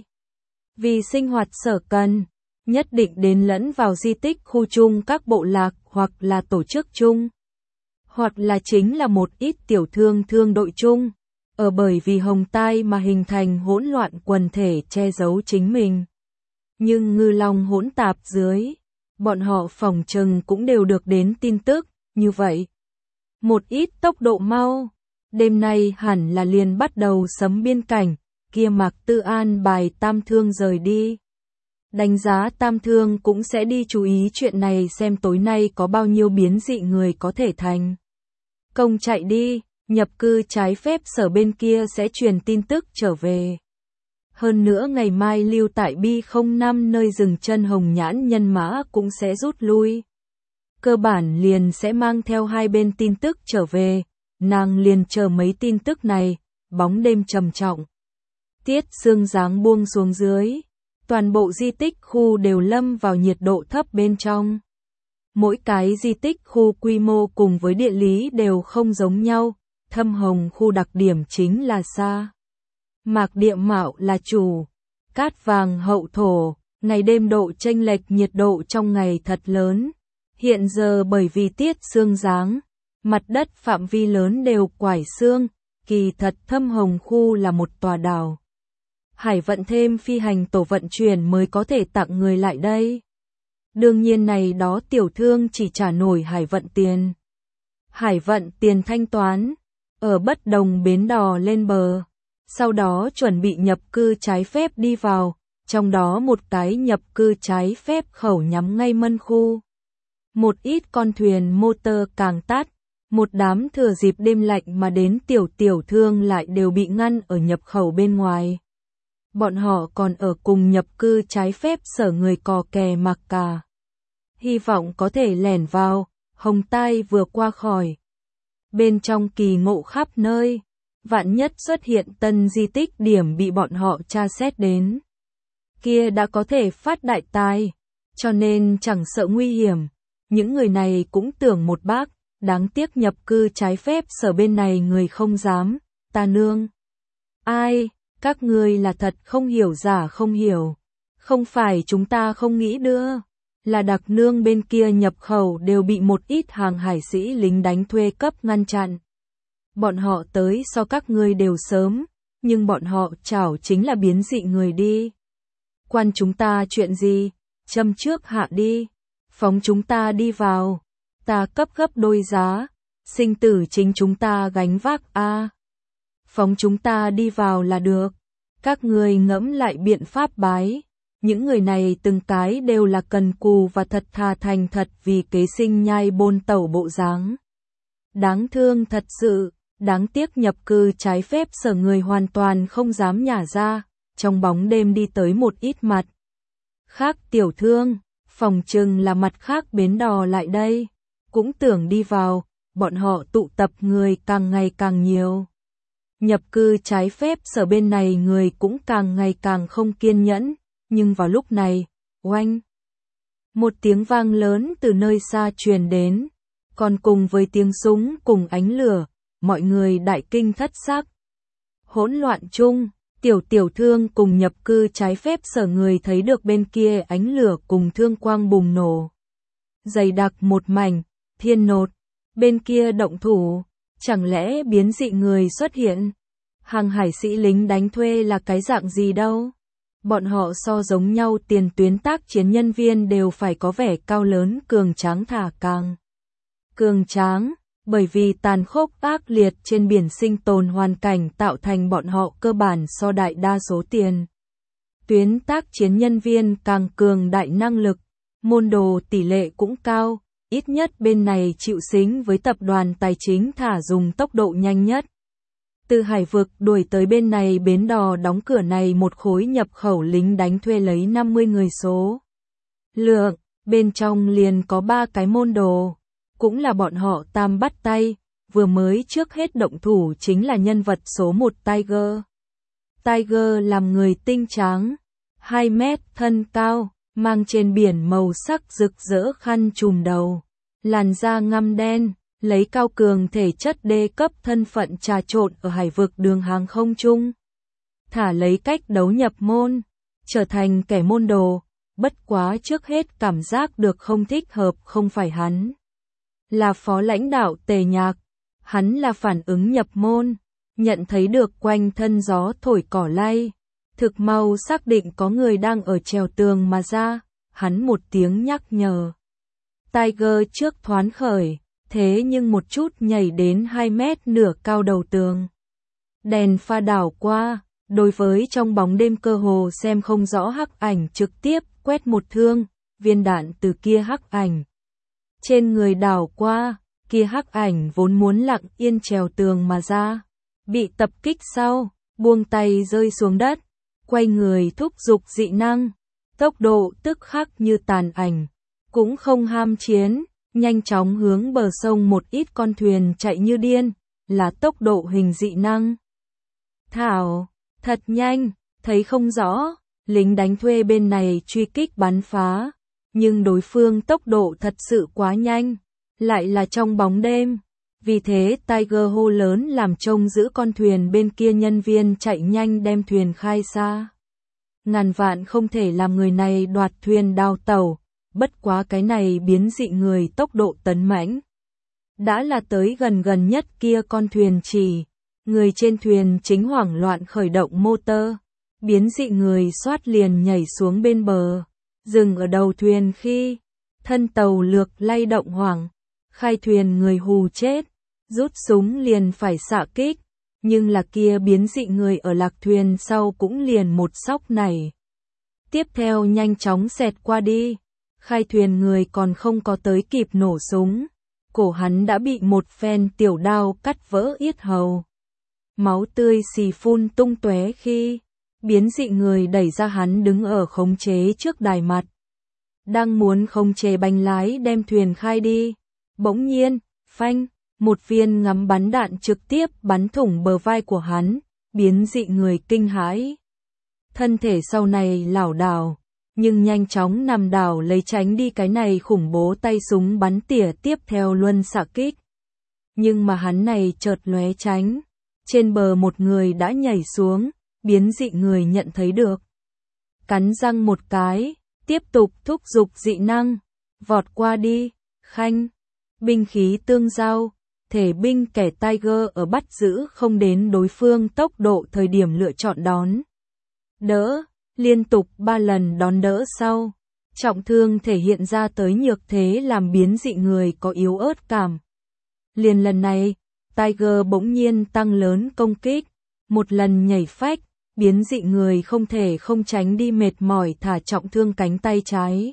Vì sinh hoạt sở cần, nhất định đến lẫn vào di tích khu chung các bộ lạc hoặc là tổ chức chung. Hoặc là chính là một ít tiểu thương đội chung, ở bởi vì hồng tai mà hình thành hỗn loạn quần thể che giấu chính mình. Nhưng ngư long hỗn tạp dưới, bọn họ phỏng chừng cũng đều được đến tin tức, như vậy. Một ít tốc độ mau. Đêm nay hẳn là liền bắt đầu sấm biên cảnh, kia Mạc Tư an bài tam thương rời đi. Đánh giá tam thương cũng sẽ đi chú ý chuyện này xem tối nay có bao nhiêu biến dị người có thể thành công chạy đi, nhập cư trái phép sở bên kia sẽ truyền tin tức trở về. Hơn nữa ngày mai lưu tại B05 nơi dừng chân hồng nhãn nhân mã cũng sẽ rút lui. Cơ bản liền sẽ mang theo hai bên tin tức trở về. Nàng liền chờ mấy tin tức này, bóng đêm trầm trọng. Tiết sương giáng buông xuống dưới, toàn bộ di tích khu đều lâm vào nhiệt độ thấp bên trong. Mỗi cái di tích khu quy mô cùng với địa lý đều không giống nhau, Thâm Hồng khu đặc điểm chính là sa mạc địa mạo là chủ, cát vàng hậu thổ, ngày đêm độ chênh lệch nhiệt độ trong ngày thật lớn. Hiện giờ bởi vì tiết sương giáng, mặt đất phạm vi lớn đều quải sương, kỳ thật Thâm Hồng khu là một tòa đảo. Hải vận thêm phi hành tổ vận chuyển mới có thể tặng người lại đây. Đương nhiên này đó tiểu thương chỉ trả nổi hải vận tiền. Hải vận tiền thanh toán, ở bất đồng bến đò lên bờ, sau đó chuẩn bị nhập cư trái phép đi vào, trong đó một cái nhập cư trái phép khẩu nhắm ngay Mân khu. Một ít con thuyền motor càng tát, một đám thừa dịp đêm lạnh mà đến tiểu thương lại đều bị ngăn ở nhập khẩu bên ngoài. Bọn họ còn ở cùng nhập cư trái phép sở người cò kè mặc cả. Hy vọng có thể lẻn vào, hồng tai vừa qua khỏi. Bên trong kỳ ngộ khắp nơi, vạn nhất xuất hiện tân di tích điểm bị bọn họ tra xét đến. Kia đã có thể phát đại tai, cho nên chẳng sợ nguy hiểm. Những người này cũng tưởng một bác, đáng tiếc nhập cư trái phép sở bên này người không dám, ta nương. Ai, các ngươi là thật không hiểu giả không hiểu. Không phải chúng ta không nghĩ đưa, là đặc nương bên kia nhập khẩu đều bị một ít hàng hải sĩ lính đánh thuê cấp ngăn chặn. Bọn họ tới so các ngươi đều sớm, nhưng bọn họ chảo chính là biến dị người đi. Quan chúng ta chuyện gì, châm trước hạ đi, phóng chúng ta đi vào, ta cấp gấp đôi giá, sinh tử chính chúng ta gánh vác a. Phóng chúng ta đi vào là được, các ngươi ngẫm lại biện pháp bái. Những người này từng cái đều là cần cù và thật thà thành thật vì kế sinh nhai bôn tẩu bộ dáng. Đáng thương thật sự, đáng tiếc nhập cư trái phép sở người hoàn toàn không dám nhả ra, trong bóng đêm đi tới một ít mặt. Khác tiểu thương, phòng chừng là mặt khác bến đò lại đây, cũng tưởng đi vào, bọn họ tụ tập người càng ngày càng nhiều. Nhập cư trái phép sở bên này người cũng càng ngày càng không kiên nhẫn. Nhưng vào lúc này, oanh! Một tiếng vang lớn từ nơi xa truyền đến, còn cùng với tiếng súng cùng ánh lửa, mọi người đại kinh thất sắc. Hỗn loạn chung, tiểu thương cùng nhập cư trái phép sở người thấy được bên kia ánh lửa cùng thương quang bùng nổ. Dày đặc một mảnh, thiên nột, bên kia động thủ, chẳng lẽ biến dị người xuất hiện? Hàng hải sĩ lính đánh thuê là cái dạng gì đâu? Bọn họ so giống nhau tiền tuyến tác chiến nhân viên đều phải có vẻ cao lớn cường tráng thả càng. Cường tráng, bởi vì tàn khốc ác liệt trên biển sinh tồn hoàn cảnh tạo thành bọn họ cơ bản so đại đa số tiền. Tuyến tác chiến nhân viên càng cường đại năng lực, môn đồ tỷ lệ cũng cao, ít nhất bên này chịu xính với tập đoàn tài chính thả dùng tốc độ nhanh nhất. Từ hải vực đuổi tới bên này bến đò đóng cửa này một khối nhập khẩu lính đánh thuê lấy 50 người số. Lượng, bên trong liền có 3 cái môn đồ, cũng là bọn họ tam bắt tay, vừa mới trước hết động thủ chính là nhân vật số 1 Tiger. Tiger làm người tinh tráng, 2 mét thân cao, mang trên biển màu sắc rực rỡ khăn trùm đầu, làn da ngăm đen. Lấy cao cường thể chất đê cấp thân phận trà trộn ở hải vực đường hàng không chung. Thả lấy cách đấu nhập môn, trở thành kẻ môn đồ, bất quá trước hết cảm giác được không thích hợp không phải hắn. Là phó lãnh đạo Tề Nhạc, hắn là phản ứng nhập môn, nhận thấy được quanh thân gió thổi cỏ lay. Thực mau xác định có người đang ở trèo tường mà ra, hắn một tiếng nhắc nhở. Tiger trước thoán khởi. Thế nhưng một chút nhảy đến 2 mét nửa cao đầu tường. Đèn pha đảo qua, đối với trong bóng đêm cơ hồ xem không rõ hắc ảnh trực tiếp quét một thương, viên đạn từ kia hắc ảnh. Trên người đảo qua, kia hắc ảnh vốn muốn lặng yên trèo tường mà ra. Bị tập kích sau, buông tay rơi xuống đất, quay người thúc giục dị năng. Tốc độ tức khắc như tàn ảnh, cũng không ham chiến. Nhanh chóng hướng bờ sông một ít con thuyền chạy như điên, là tốc độ hình dị năng. Thảo, thật nhanh, thấy không rõ, lính đánh thuê bên này truy kích bắn phá, nhưng đối phương tốc độ thật sự quá nhanh, lại là trong bóng đêm. Vì thế Tiger hô lớn làm trông giữ con thuyền bên kia nhân viên chạy nhanh đem thuyền khai xa. Ngàn vạn không thể làm người này đoạt thuyền đào tẩu. Bất quá cái này biến dị người tốc độ tấn mãnh. Đã là tới gần nhất kia con thuyền chỉ, Người trên thuyền chính hoảng loạn khởi động motor. Biến dị người xoát liền nhảy xuống bên bờ, dừng ở đầu thuyền khi thân tàu lược lay động hoảng. Khai thuyền người hù chết, rút súng liền phải xạ kích, nhưng là kia biến dị người ở lạc thuyền sau cũng liền một sóc này. Tiếp theo nhanh chóng xẹt qua đi, khai thuyền người còn không có tới kịp nổ súng, cổ hắn đã bị một phen tiểu đao cắt vỡ yết hầu. Máu tươi xì phun tung tóe khi biến dị người đẩy ra hắn đứng ở khống chế trước đài mặt. Đang muốn khống chế bánh lái đem thuyền khai đi. Bỗng nhiên, phanh, một viên ngắm bắn đạn trực tiếp bắn thủng bờ vai của hắn, biến dị người kinh hãi. Thân thể sau này lảo đảo, nhưng nhanh chóng nằm đảo lấy tránh đi cái này khủng bố tay súng bắn tỉa tiếp theo luân xạ kích. Nhưng mà hắn này chợt lóe tránh, trên bờ một người đã nhảy xuống, biến dị người nhận thấy được. Cắn răng một cái, tiếp tục thúc giục dị năng, vọt qua đi, khanh. Binh khí tương giao, thể binh kẻ Tiger ở bắt giữ không đến đối phương tốc độ thời điểm lựa chọn đón đỡ, liên tục 3 lần đón đỡ sau. Trọng thương thể hiện ra tới nhược thế làm biến dị người có yếu ớt cảm. Liền lần này, Tiger bỗng nhiên tăng lớn công kích, một lần nhảy phách, biến dị người không thể không tránh đi mệt mỏi thả trọng thương cánh tay trái.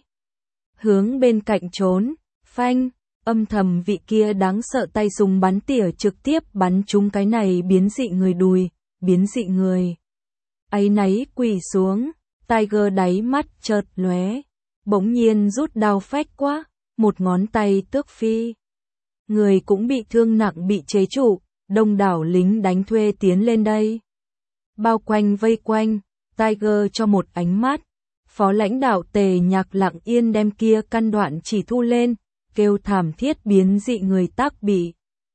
Hướng bên cạnh trốn, phanh. Âm thầm vị kia đáng sợ tay súng bắn tỉa trực tiếp bắn trúng cái này biến dị người đùi, biến dị người áy náy quỳ xuống, Tiger đáy mắt chợt lóe, bỗng nhiên rút đao phách quá, một ngón tay tước phi. Người cũng bị thương nặng bị chế trụ, đông đảo lính đánh thuê tiến lên đây. Bao quanh vây quanh, Tiger cho một ánh mắt, phó lãnh đạo Tề Nhạc lặng yên đem kia căn đoạn chỉ thu lên. Kêu thảm thiết biến dị người tác bị.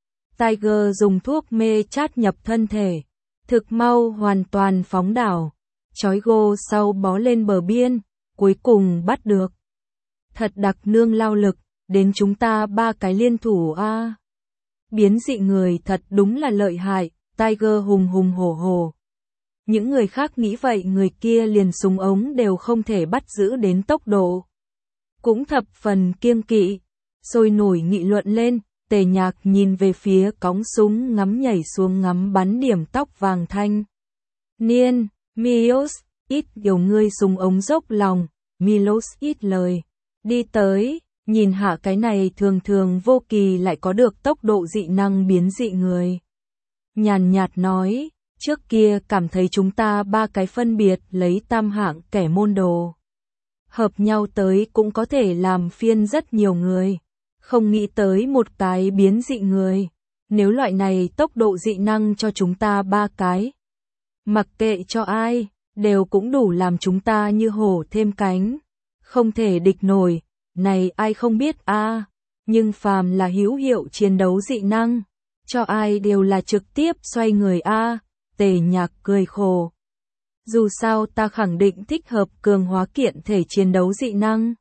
Tiger dùng thuốc mê chát nhập thân thể, thực mau hoàn toàn phóng đảo, chói gô sau bó lên bờ biên, cuối cùng bắt được. Thật đặc nương lao lực, đến chúng ta 3 cái liên thủ a. Biến dị người thật đúng là lợi hại, Tiger hùng hùng hổ hổ. Những người khác nghĩ vậy người kia liền súng ống đều không thể bắt giữ đến tốc độ. Cũng thập phần kiêng kỵ. Sôi nổi nghị luận lên, Tề Nhạc nhìn về phía cõng súng ngắm nhảy xuống ngắm bắn điểm tóc vàng thanh. Niên, Milos, ít kiểu ngươi súng ống dốc lòng, Milos ít lời. Đi tới, nhìn hạ cái này thường thường vô kỳ lại có được tốc độ dị năng biến dị người. Nhàn nhạt nói, trước kia cảm thấy chúng ta 3 cái phân biệt lấy tam hạng kẻ môn đồ. Hợp nhau tới cũng có thể làm phiên rất nhiều người. Không nghĩ tới một cái biến dị người. Nếu loại này tốc độ dị năng cho chúng ta 3 cái. Mặc kệ cho ai, đều cũng đủ làm chúng ta như hổ thêm cánh. Không thể địch nổi, này ai không biết a. Nhưng phàm là hữu hiệu chiến đấu dị năng. Cho ai đều là trực tiếp xoay người a. Tề Nhạc cười khổ. Dù sao ta khẳng định thích hợp cường hóa kiện thể chiến đấu dị năng.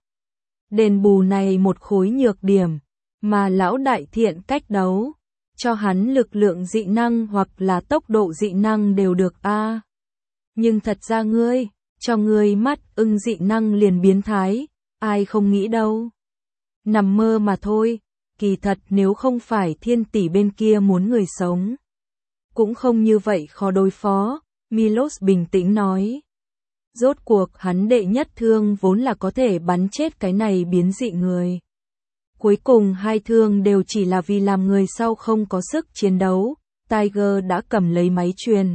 Đền bù này một khối nhược điểm, mà lão đại thiện cách đấu, cho hắn lực lượng dị năng hoặc là tốc độ dị năng đều được a. Nhưng thật ra ngươi, cho ngươi mắt ưng dị năng liền biến thái, ai không nghĩ đâu. Nằm mơ mà thôi, kỳ thật nếu không phải thiên tỷ bên kia muốn người sống. Cũng không như vậy khó đối phó, Milos bình tĩnh nói. Rốt cuộc hắn đệ nhất thương vốn là có thể bắn chết cái này biến dị người. Cuối cùng 2 thương đều chỉ là vì làm người sau không có sức chiến đấu. Tiger đã cầm lấy máy truyền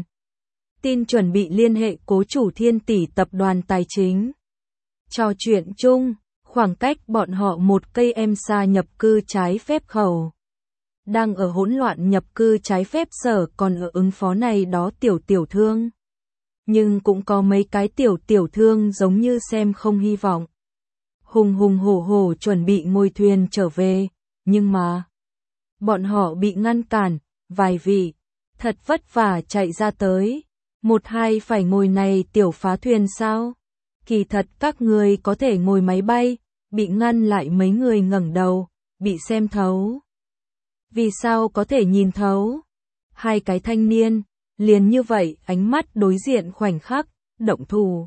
tin chuẩn bị liên hệ cố chủ thiên tỷ tập đoàn tài chính. Trò chuyện chung, khoảng cách bọn họ 1 cây em xa nhập cư trái phép khẩu. Đang ở hỗn loạn nhập cư trái phép sở còn ở ứng phó này đó tiểu thương. Nhưng cũng có mấy cái tiểu thương giống như xem không hy vọng. Hùng hùng hổ hổ chuẩn bị ngồi thuyền trở về, nhưng mà bọn họ bị ngăn cản, vài vị thật vất vả chạy ra tới, 1-2 phải ngồi này tiểu phá thuyền sao? Kỳ thật các người có thể ngồi máy bay, bị ngăn lại mấy người ngẩng đầu, bị xem thấu. Vì sao có thể nhìn thấu? Hai cái thanh niên, liền như vậy ánh mắt đối diện khoảnh khắc, động thủ.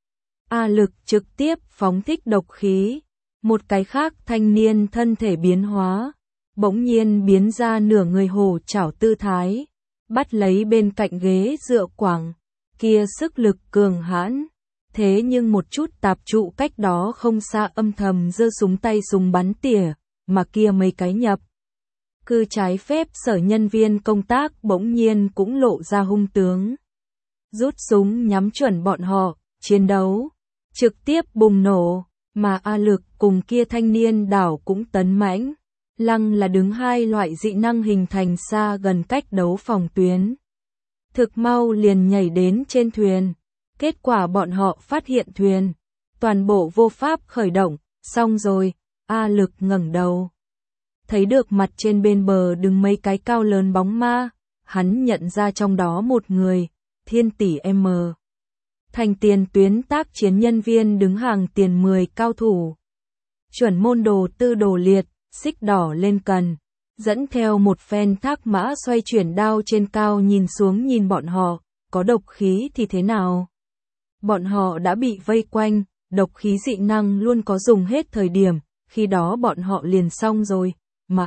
A Lực trực tiếp phóng thích độc khí, một cái khác thanh niên thân thể biến hóa, bỗng nhiên biến ra nửa người hổ chảo tư thái, bắt lấy bên cạnh ghế dựa quảng, kia sức lực cường hãn, thế nhưng một chút tạp trụ cách đó không xa âm thầm giơ súng tay súng bắn tỉa, mà kia mấy cái nhập cư trái phép sở nhân viên công tác bỗng nhiên cũng lộ ra hung tướng. Rút súng nhắm chuẩn bọn họ, chiến đấu trực tiếp bùng nổ, mà A Lực cùng kia thanh niên đảo cũng tấn mãnh, lăng là đứng hai loại dị năng hình thành xa gần cách đấu phòng tuyến. Thực mau liền nhảy đến trên thuyền, kết quả bọn họ phát hiện thuyền toàn bộ vô pháp khởi động, xong rồi. A Lực ngẩng đầu, thấy được mặt trên bên bờ đứng mấy cái cao lớn bóng ma, hắn nhận ra trong đó một người, Thiên Tỷ M. Thành tiền tuyến tác chiến nhân viên đứng hàng tiền 10 cao thủ. Chuẩn môn đồ tư đồ liệt, xích đỏ lên cần, dẫn theo một phen thác mã xoay chuyển đao trên cao nhìn xuống nhìn bọn họ, có độc khí thì thế nào? Bọn họ đã bị vây quanh, độc khí dị năng luôn có dùng hết thời điểm, khi đó bọn họ liền xong rồi, mà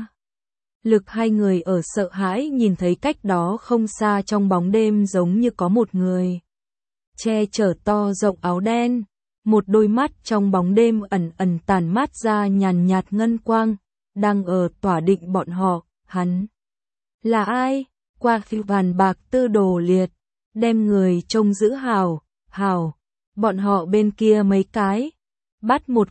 Lực hai người ở sợ hãi nhìn thấy cách đó không xa trong bóng đêm giống như có một người che chở to rộng áo đen, một đôi mắt trong bóng đêm ẩn ẩn tàn mát ra nhàn nhạt ngân quang, đang ở tỏa định bọn họ, hắn là ai? Qua phiêu vàn bạc tư đồ liệt, đem người trông giữ hào, bọn họ bên kia mấy cái, bắt một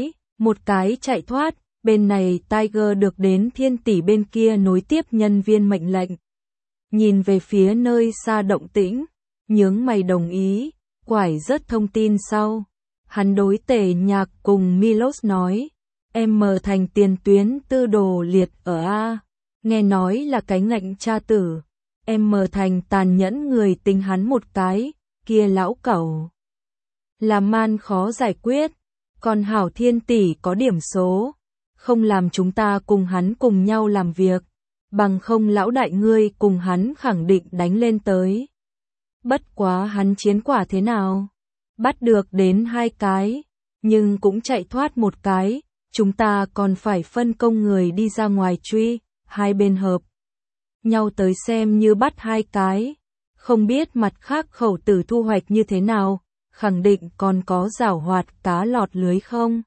cái chạy thoát, bên này Tiger được đến Thiên Tỷ bên kia nối tiếp nhân viên mệnh lệnh. Nhìn về phía nơi xa động tĩnh, nhướng mày đồng ý, quải rất thông tin sau. Hắn đối Tề Nhạc cùng Milos nói, em mở thành tiền tuyến tư đồ liệt ở A, nghe nói là cái ngạnh cha tử, em mở thành tàn nhẫn người tính hắn một cái, kia lão cẩu làm man khó giải quyết, còn hảo Thiên Tỷ có điểm số, không làm chúng ta cùng hắn cùng nhau làm việc, bằng không lão đại ngươi cùng hắn khẳng định đánh lên tới. Bất quá hắn chiến quả thế nào? Bắt được đến 2 cái, nhưng cũng chạy thoát một cái, chúng ta còn phải phân công người đi ra ngoài truy, hai bên hợp nhau tới xem như bắt 2 cái, không biết mặt khác khẩu tử thu hoạch như thế nào, khẳng định còn có giảo hoạt cá lọt lưới không?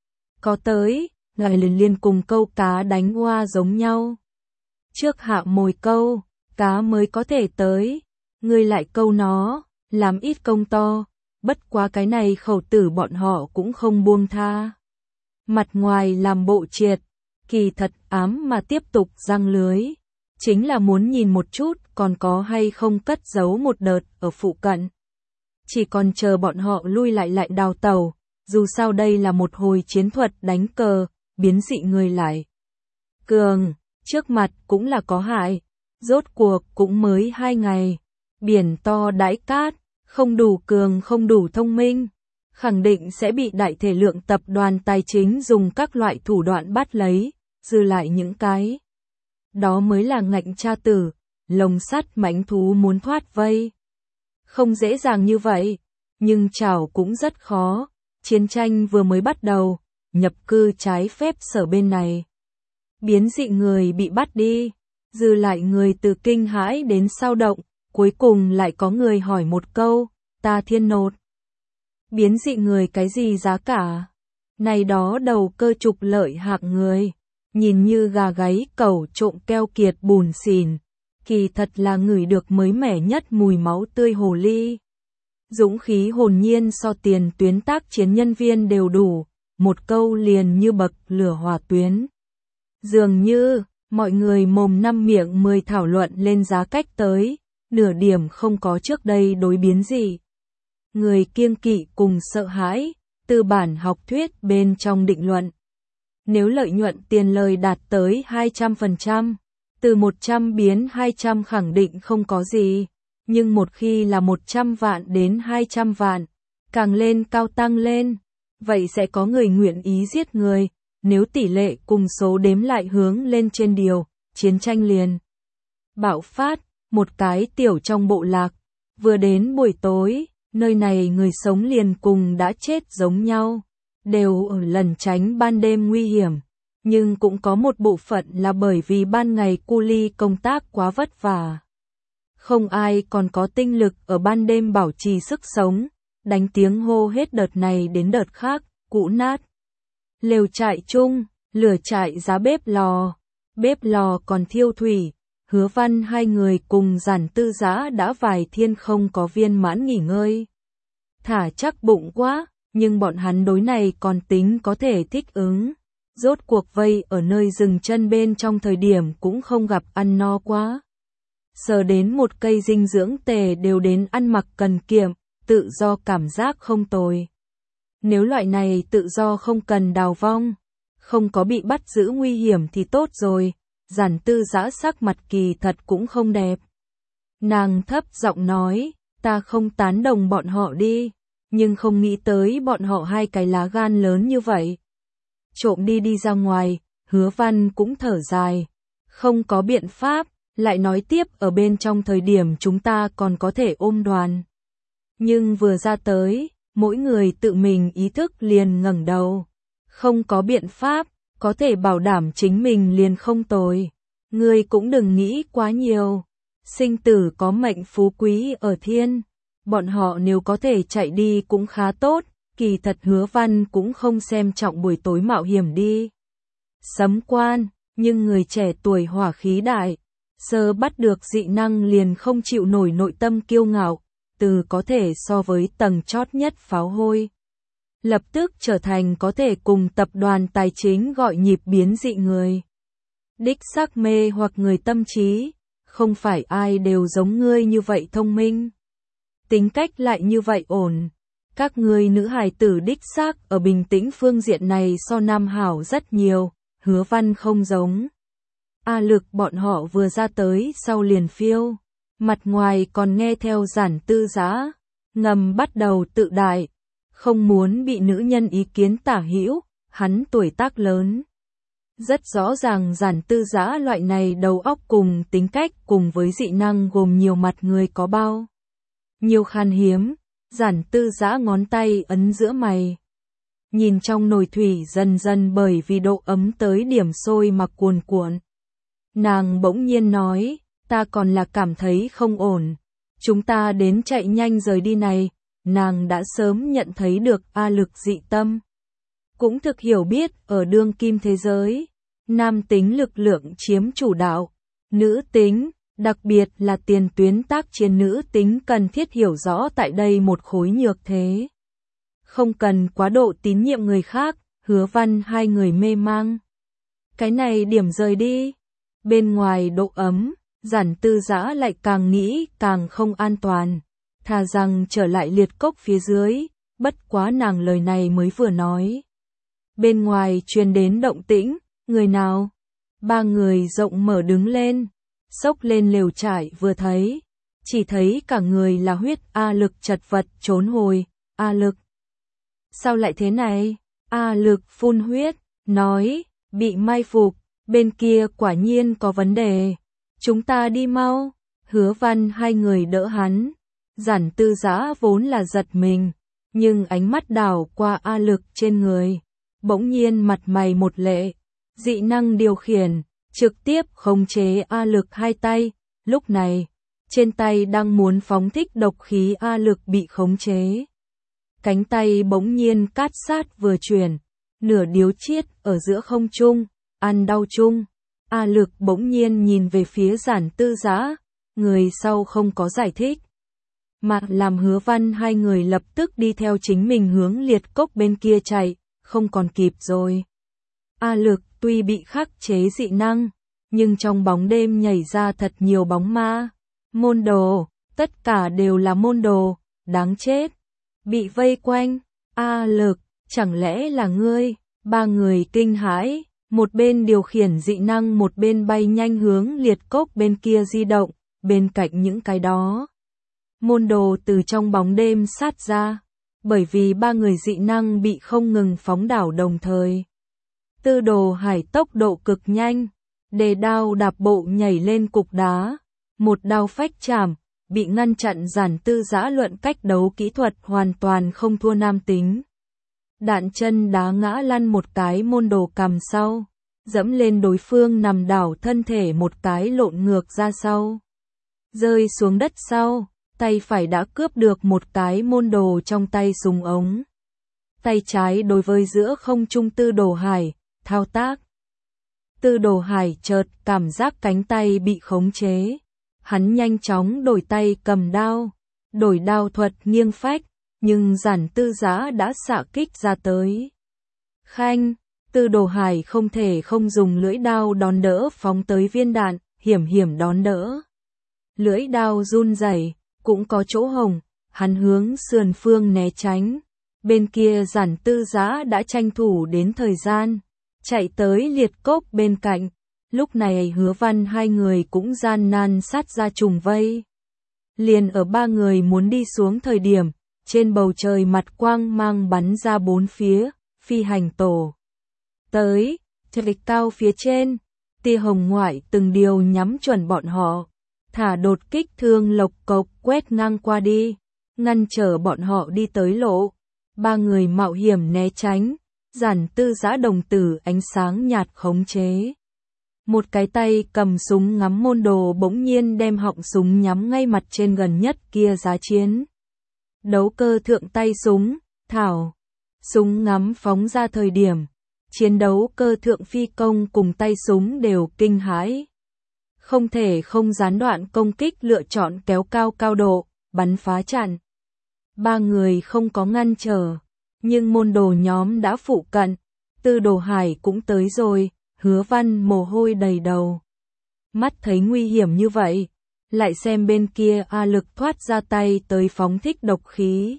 Có tới, ngài liền cùng câu cá đánh hoa giống nhau. Trước hạ mồi câu, cá mới có thể tới, ngươi lại câu nó, làm ít công to, bất quá cái này khẩu tử bọn họ cũng không buông tha. Mặt ngoài làm bộ triệt, kỳ thật ám mà tiếp tục răng lưới, chính là muốn nhìn một chút còn có hay không cất giấu một đợt ở phụ cận. Chỉ còn chờ bọn họ lui lại đào tàu, dù sao đây là một hồi chiến thuật đánh cờ, biến dị người lại cường, trước mặt cũng là có hại, rốt cuộc cũng mới 2 ngày, biển to đãi cát, không đủ cường không đủ thông minh, khẳng định sẽ bị đại thể lượng tập đoàn tài chính dùng các loại thủ đoạn bắt lấy, dư lại những cái. Đó mới là ngạnh cha tử, lồng sắt mãnh thú muốn thoát vây. Không dễ dàng như vậy, nhưng chảo cũng rất khó, chiến tranh vừa mới bắt đầu, nhập cư trái phép sở bên này. Biến dị người bị bắt đi, dư lại người từ kinh hãi đến sao động, cuối cùng lại có người hỏi một câu, ta thiên nột. Biến dị người cái gì giá cả? Này đó đầu cơ trục lợi hạng người, nhìn như gà gáy cẩu trộm keo kiệt bùn xỉn, kỳ thật là ngửi được mới mẻ nhất mùi máu tươi hồ ly. Dũng khí hồn nhiên so tiền tuyến tác chiến nhân viên đều đủ, một câu liền như bậc lửa hỏa tuyến. Dường như, mọi người mồm năm miệng 10 thảo luận lên giá cách tới, nửa điểm không có trước đây đối biến gì. Người kiêng kỵ cùng sợ hãi, từ bản học thuyết bên trong định luận. Nếu lợi nhuận tiền lời đạt tới 200%, từ 100 biến 200 khẳng định không có gì, nhưng một khi là 100 vạn đến 200 vạn, càng lên cao tăng lên, vậy sẽ có người nguyện ý giết người, nếu tỷ lệ cùng số đếm lại hướng lên trên điều, chiến tranh liền bạo phát, một cái tiểu trong bộ lạc. Vừa đến buổi tối, nơi này người sống liền cùng đã chết giống nhau, đều ở lẩn tránh ban đêm nguy hiểm. Nhưng cũng có một bộ phận là bởi vì ban ngày cu li công tác quá vất vả. Không ai còn có tinh lực ở ban đêm bảo trì sức sống, đánh tiếng hô hết đợt này đến đợt khác, cũ nát. Lều trại chung, lửa trại giá bếp lò còn thiêu thủy, Hứa Văn hai người cùng Giản Tư Dã đã vài thiên không có viên mãn nghỉ ngơi. Thả chắc bụng quá, nhưng bọn hắn đối này còn tính có thể thích ứng. Rốt cuộc vây ở nơi dừng chân bên trong thời điểm cũng không gặp ăn no quá. Sờ đến một cây dinh dưỡng tề đều đến ăn mặc cần kiệm, tự do cảm giác không tồi. Nếu loại này tự do không cần đào vong, không có bị bắt giữ nguy hiểm thì tốt rồi. Giản Tư Dã sắc mặt kỳ thật cũng không đẹp. Nàng thấp giọng nói, ta không tán đồng bọn họ đi, nhưng không nghĩ tới bọn họ hai cái lá gan lớn như vậy. Trộm đi ra ngoài, Hứa Văn cũng thở dài. Không có biện pháp, lại nói tiếp ở bên trong thời điểm chúng ta còn có thể ôm đoàn. Nhưng vừa ra tới, mỗi người tự mình ý thức liền ngẩng đầu. Không có biện pháp, có thể bảo đảm chính mình liền không tồi. Ngươi cũng đừng nghĩ quá nhiều. Sinh tử có mệnh phú quý ở thiên. Bọn họ nếu có thể chạy đi cũng khá tốt. Kỳ thật Hứa Văn cũng không xem trọng buổi tối mạo hiểm đi sấm quan, nhưng người trẻ tuổi hỏa khí đại, sơ bắt được dị năng liền không chịu nổi nội tâm kiêu ngạo, từ có thể so với tầng chót nhất pháo hôi. Lập tức trở thành có thể cùng tập đoàn tài chính gọi nhịp biến dị người. Đích xác mê hoặc người tâm trí, không phải ai đều giống ngươi như vậy thông minh. Tính cách lại như vậy ổn. Các ngươi nữ hài tử đích xác ở bình tĩnh phương diện này so nam hảo rất nhiều, Hứa Văn không giống. A Lực bọn họ vừa ra tới sau liền phiêu, mặt ngoài còn nghe theo Giản Tư Dã, ngầm bắt đầu tự đại, không muốn bị nữ nhân ý kiến tả hữu, hắn tuổi tác lớn. Rất rõ ràng Giản Tư Dã loại này đầu óc cùng tính cách cùng với dị năng gồm nhiều mặt người có bao nhiều khan hiếm. Giản Tư Dã ngón tay ấn giữa mày. Nhìn trong nồi thủy dần dần bởi vì độ ấm tới điểm sôi mà cuồn cuộn. Nàng bỗng nhiên nói, ta còn là cảm thấy không ổn. Chúng ta đến chạy nhanh rời đi này. Nàng đã sớm nhận thấy được A Lực dị tâm. Cũng thực hiểu biết ở đương kim thế giới, nam tính lực lượng chiếm chủ đạo, nữ tính, đặc biệt là tiền tuyến tác chiến nữ tính cần thiết hiểu rõ tại đây một khối nhược thế. Không cần quá độ tín nhiệm người khác, Hứa Văn hai người mê mang. Cái này điểm rời đi. Bên ngoài độ ấm, Giản Tư Dã lại càng nghĩ càng không an toàn. Thà rằng trở lại liệt cốc phía dưới, bất quá nàng lời này mới vừa nói. Bên ngoài truyền đến động tĩnh, người nào? Ba người rộng mở đứng lên. Xốc lên lều trại vừa thấy, chỉ thấy cả người là huyết. A Lực chật vật trốn hồi. A Lực, sao lại thế này? A Lực phun huyết, nói, bị mai phục, bên kia quả nhiên có vấn đề. Chúng ta đi mau. Hứa Văn hai người đỡ hắn. Giản Tư Dã vốn là giật mình, nhưng ánh mắt đảo qua A Lực trên người, bỗng nhiên mặt mày một lệ, dị năng điều khiển. Trực tiếp khống chế A Lực hai tay, lúc này, trên tay đang muốn phóng thích độc khí A Lực bị khống chế. Cánh tay bỗng nhiên cát sát vừa chuyển, nửa điếu chiết ở giữa không trung, ăn đau chung. A Lực bỗng nhiên nhìn về phía Giản Tư Dã, người sau không có giải thích. Mà làm Hứa Văn hai người lập tức đi theo chính mình hướng liệt cốc bên kia chạy, không còn kịp rồi. A Lực tuy bị khắc chế dị năng, nhưng trong bóng đêm nhảy ra thật nhiều bóng ma. Môn đồ, tất cả đều là môn đồ, đáng chết. Bị vây quanh, A Lực, chẳng lẽ là ngươi? Ba người kinh hãi, một bên điều khiển dị năng một bên bay nhanh hướng liệt cốc bên kia di động, bên cạnh những cái đó. Môn đồ từ trong bóng đêm sát ra, bởi vì ba người dị năng bị không ngừng phóng đảo đồng thời. Tư Đồ Hải tốc độ cực nhanh, đề đao đạp bộ nhảy lên cục đá, một đao phách chảm, bị ngăn chặn. Giản Tư Giã luận cách đấu kỹ thuật hoàn toàn không thua nam tính. Đạn chân đá ngã lăn một cái môn đồ cằm sau, dẫm lên đối phương nằm đảo thân thể một cái lộn ngược ra sau. Rơi xuống đất sau, tay phải đã cướp được một cái môn đồ trong tay súng ống. Tay trái đối với giữa không trung Tư Đồ Hải, thao tác. Tư Đồ Hải chợt cảm giác cánh tay bị khống chế. Hắn nhanh chóng đổi tay cầm đao, đổi đao thuật nghiêng phách, nhưng Giản Tư Giã đã xạ kích ra tới. Khanh, Tư Đồ Hải không thể không dùng lưỡi đao đón đỡ phóng tới viên đạn, hiểm đón đỡ. Lưỡi đao run rẩy, cũng có chỗ hồng, hắn hướng sườn phương né tránh. Bên kia Giản Tư Giã đã tranh thủ đến thời gian, chạy tới liệt cốc bên cạnh. Lúc này Hứa Văn hai người cũng gian nan sát ra trùng vây. Liền ở ba người muốn đi xuống thời điểm, trên bầu trời mặt quang mang bắn ra bốn phía, phi hành tổ. Tới, trời cao phía trên, tia hồng ngoại từng điều nhắm chuẩn bọn họ. Thả đột kích thương lộc cộc quét ngang qua đi, ngăn trở bọn họ đi tới lộ. Ba người mạo hiểm né tránh, Giản Tư Giã đồng tử ánh sáng nhạt khống chế. Một cái tay cầm súng ngắm môn đồ bỗng nhiên đem họng súng nhắm ngay mặt trên gần nhất kia giá chiến. Đấu cơ thượng tay súng, thảo. Súng ngắm phóng ra thời điểm. Chiến đấu cơ thượng phi công cùng tay súng đều kinh hãi. Không thể không gián đoạn công kích lựa chọn kéo cao cao độ, bắn phá chặn. Ba người không có ngăn trở. Nhưng môn đồ nhóm đã phụ cận. Tư Đồ Hải cũng tới rồi. Hứa Văn mồ hôi đầy đầu. Mắt thấy nguy hiểm như vậy, lại xem bên kia A Lực thoát ra tay tới phóng thích độc khí.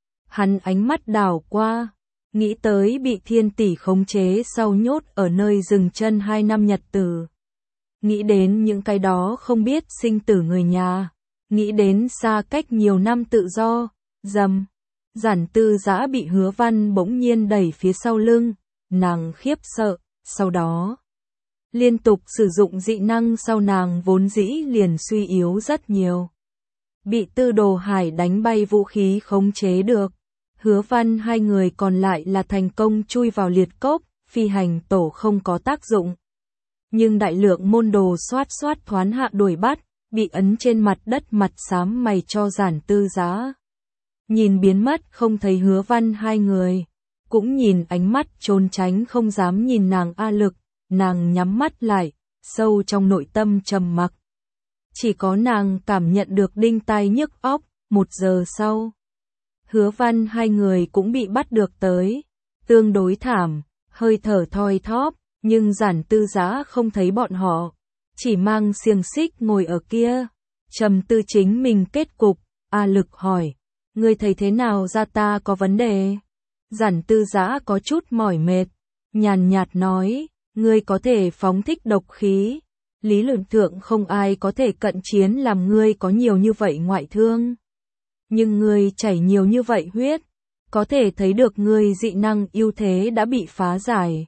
Hắn ánh mắt đảo qua, nghĩ tới bị Thiên Tỷ khống chế sau nhốt ở nơi dừng chân 2 năm nhật tử. Nghĩ đến những cái đó không biết sinh tử người nhà, nghĩ đến xa cách nhiều năm tự do, dầm. Giản Tư Giã bị Hứa Văn bỗng nhiên đẩy phía sau lưng, nàng khiếp sợ. Sau đó, liên tục sử dụng dị năng sau nàng vốn dĩ liền suy yếu rất nhiều. Bị Tư Đồ Hải đánh bay vũ khí khống chế được. Hứa Văn hai người còn lại là thành công chui vào liệt cốc, phi hành tổ không có tác dụng. Nhưng đại lượng môn đồ xoát thoán hạ đuổi bắt, bị ấn trên mặt đất mặt xám mày cho Giản Tư Giã. Nhìn biến mất không thấy Hứa Văn hai người. Cũng nhìn ánh mắt trốn tránh không dám nhìn nàng A Lực, nàng nhắm mắt lại, sâu trong nội tâm trầm mặc. Chỉ có nàng cảm nhận được đinh tai nhức óc. 1 giờ sau, Hứa Văn hai người cũng bị bắt được tới, tương đối thảm, hơi thở thoi thóp, nhưng Giản Tư Giã không thấy bọn họ, chỉ mang xiềng xích ngồi ở kia, trầm tư chính mình kết cục. A Lực hỏi, ngươi thấy thế nào ra ta có vấn đề? Giản Tư Giã có chút mỏi mệt, nhàn nhạt nói, ngươi có thể phóng thích độc khí, lý luận thượng không ai có thể cận chiến làm ngươi có nhiều như vậy ngoại thương. Nhưng ngươi chảy nhiều như vậy huyết, có thể thấy được ngươi dị năng ưu thế đã bị phá giải.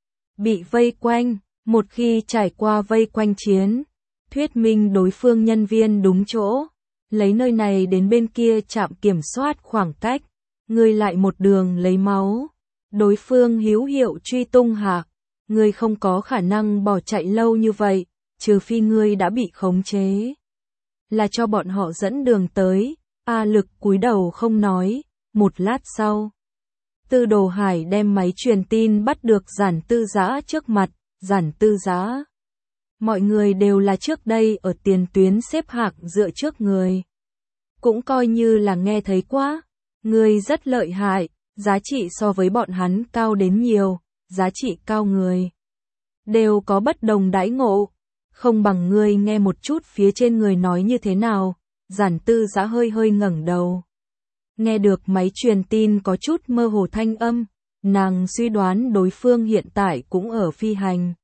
Bị vây quanh, một khi trải qua vây quanh chiến, thuyết minh đối phương nhân viên đúng chỗ, lấy nơi này đến bên kia trạm kiểm soát khoảng cách. Ngươi lại một đường lấy máu, đối phương hữu hiệu truy tung hạ, ngươi không có khả năng bỏ chạy lâu như vậy, trừ phi ngươi đã bị khống chế. Là cho bọn họ dẫn đường tới. A Lực cúi đầu không nói. Một lát sau, Tư Đồ Hải đem máy truyền tin bắt được Giản Tư Giã trước mặt. Giản Tư Giã, mọi người đều là trước đây ở tiền tuyến xếp hạng dựa trước người, cũng coi như là nghe thấy quá. Ngươi rất lợi hại, giá trị so với bọn hắn cao đến nhiều, giá trị cao người đều có bất đồng đãi ngộ, không bằng ngươi nghe một chút phía trên người nói như thế nào. Giản Tư Giã hơi ngẩng đầu, nghe được máy truyền tin có chút mơ hồ thanh âm, nàng suy đoán đối phương hiện tại cũng ở phi hành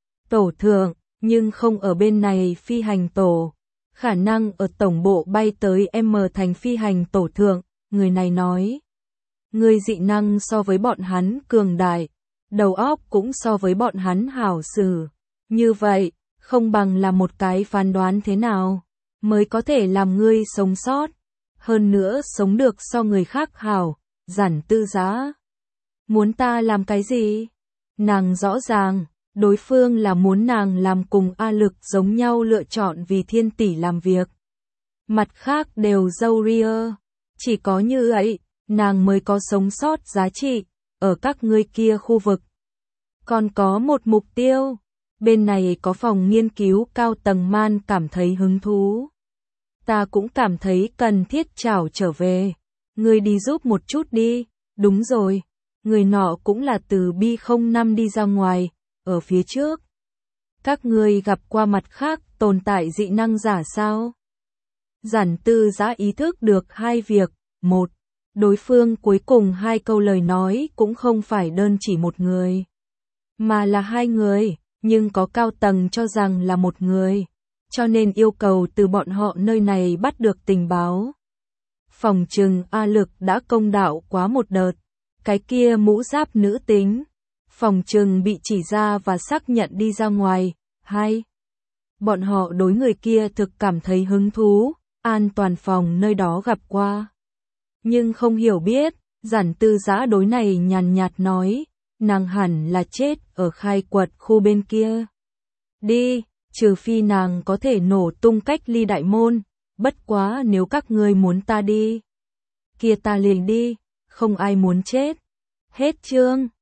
tổ thượng, nhưng không ở bên này phi hành tổ, khả năng ở tổng bộ bay tới M thành phi hành tổ thượng. Người này nói, ngươi dị năng so với bọn hắn cường đại, đầu óc cũng so với bọn hắn hảo xử. Như vậy, không bằng là một cái phán đoán thế nào? mới có thể làm ngươi sống sót, hơn nữa sống được so người khác hảo. Giản Tư Giã, muốn ta làm cái gì? Nàng rõ ràng, đối phương là muốn nàng làm cùng A Lực giống nhau lựa chọn vì thiên tỷ làm việc. Mặt khác đều râu ria, chỉ có như vậy, nàng mới có sống sót giá trị, ở các ngươi kia khu vực. Còn có một mục tiêu, bên này có phòng nghiên cứu cao tầng man cảm thấy hứng thú. Ta cũng cảm thấy cần thiết trảo trở về, ngươi đi giúp một chút đi, đúng rồi, người nọ cũng là từ B05 đi ra ngoài, ở phía trước. Các ngươi gặp qua mặt khác tồn tại dị năng giả sao? Giản Tư Giã ý thức được hai việc, một, đối phương cuối cùng hai câu lời nói cũng không phải đơn chỉ một người, mà là hai người, nhưng có cao tầng cho rằng là một người, cho nên yêu cầu từ bọn họ nơi này bắt được tình báo. Phòng trừng A Lực đã công đạo quá một đợt, cái kia mũ giáp nữ tính, phòng trừng bị chỉ ra và xác nhận đi ra ngoài. Hai, bọn họ đối người kia thực cảm thấy hứng thú, an toàn phòng nơi đó gặp qua. Nhưng không hiểu biết, Giản Tư Giã đối này nhàn nhạt nói, nàng hẳn là chết ở khai quật khu bên kia. Đi, trừ phi nàng có thể nổ tung cách ly đại môn, bất quá nếu các ngươi muốn ta đi, kia ta liền đi, không ai muốn chết. Hết chương.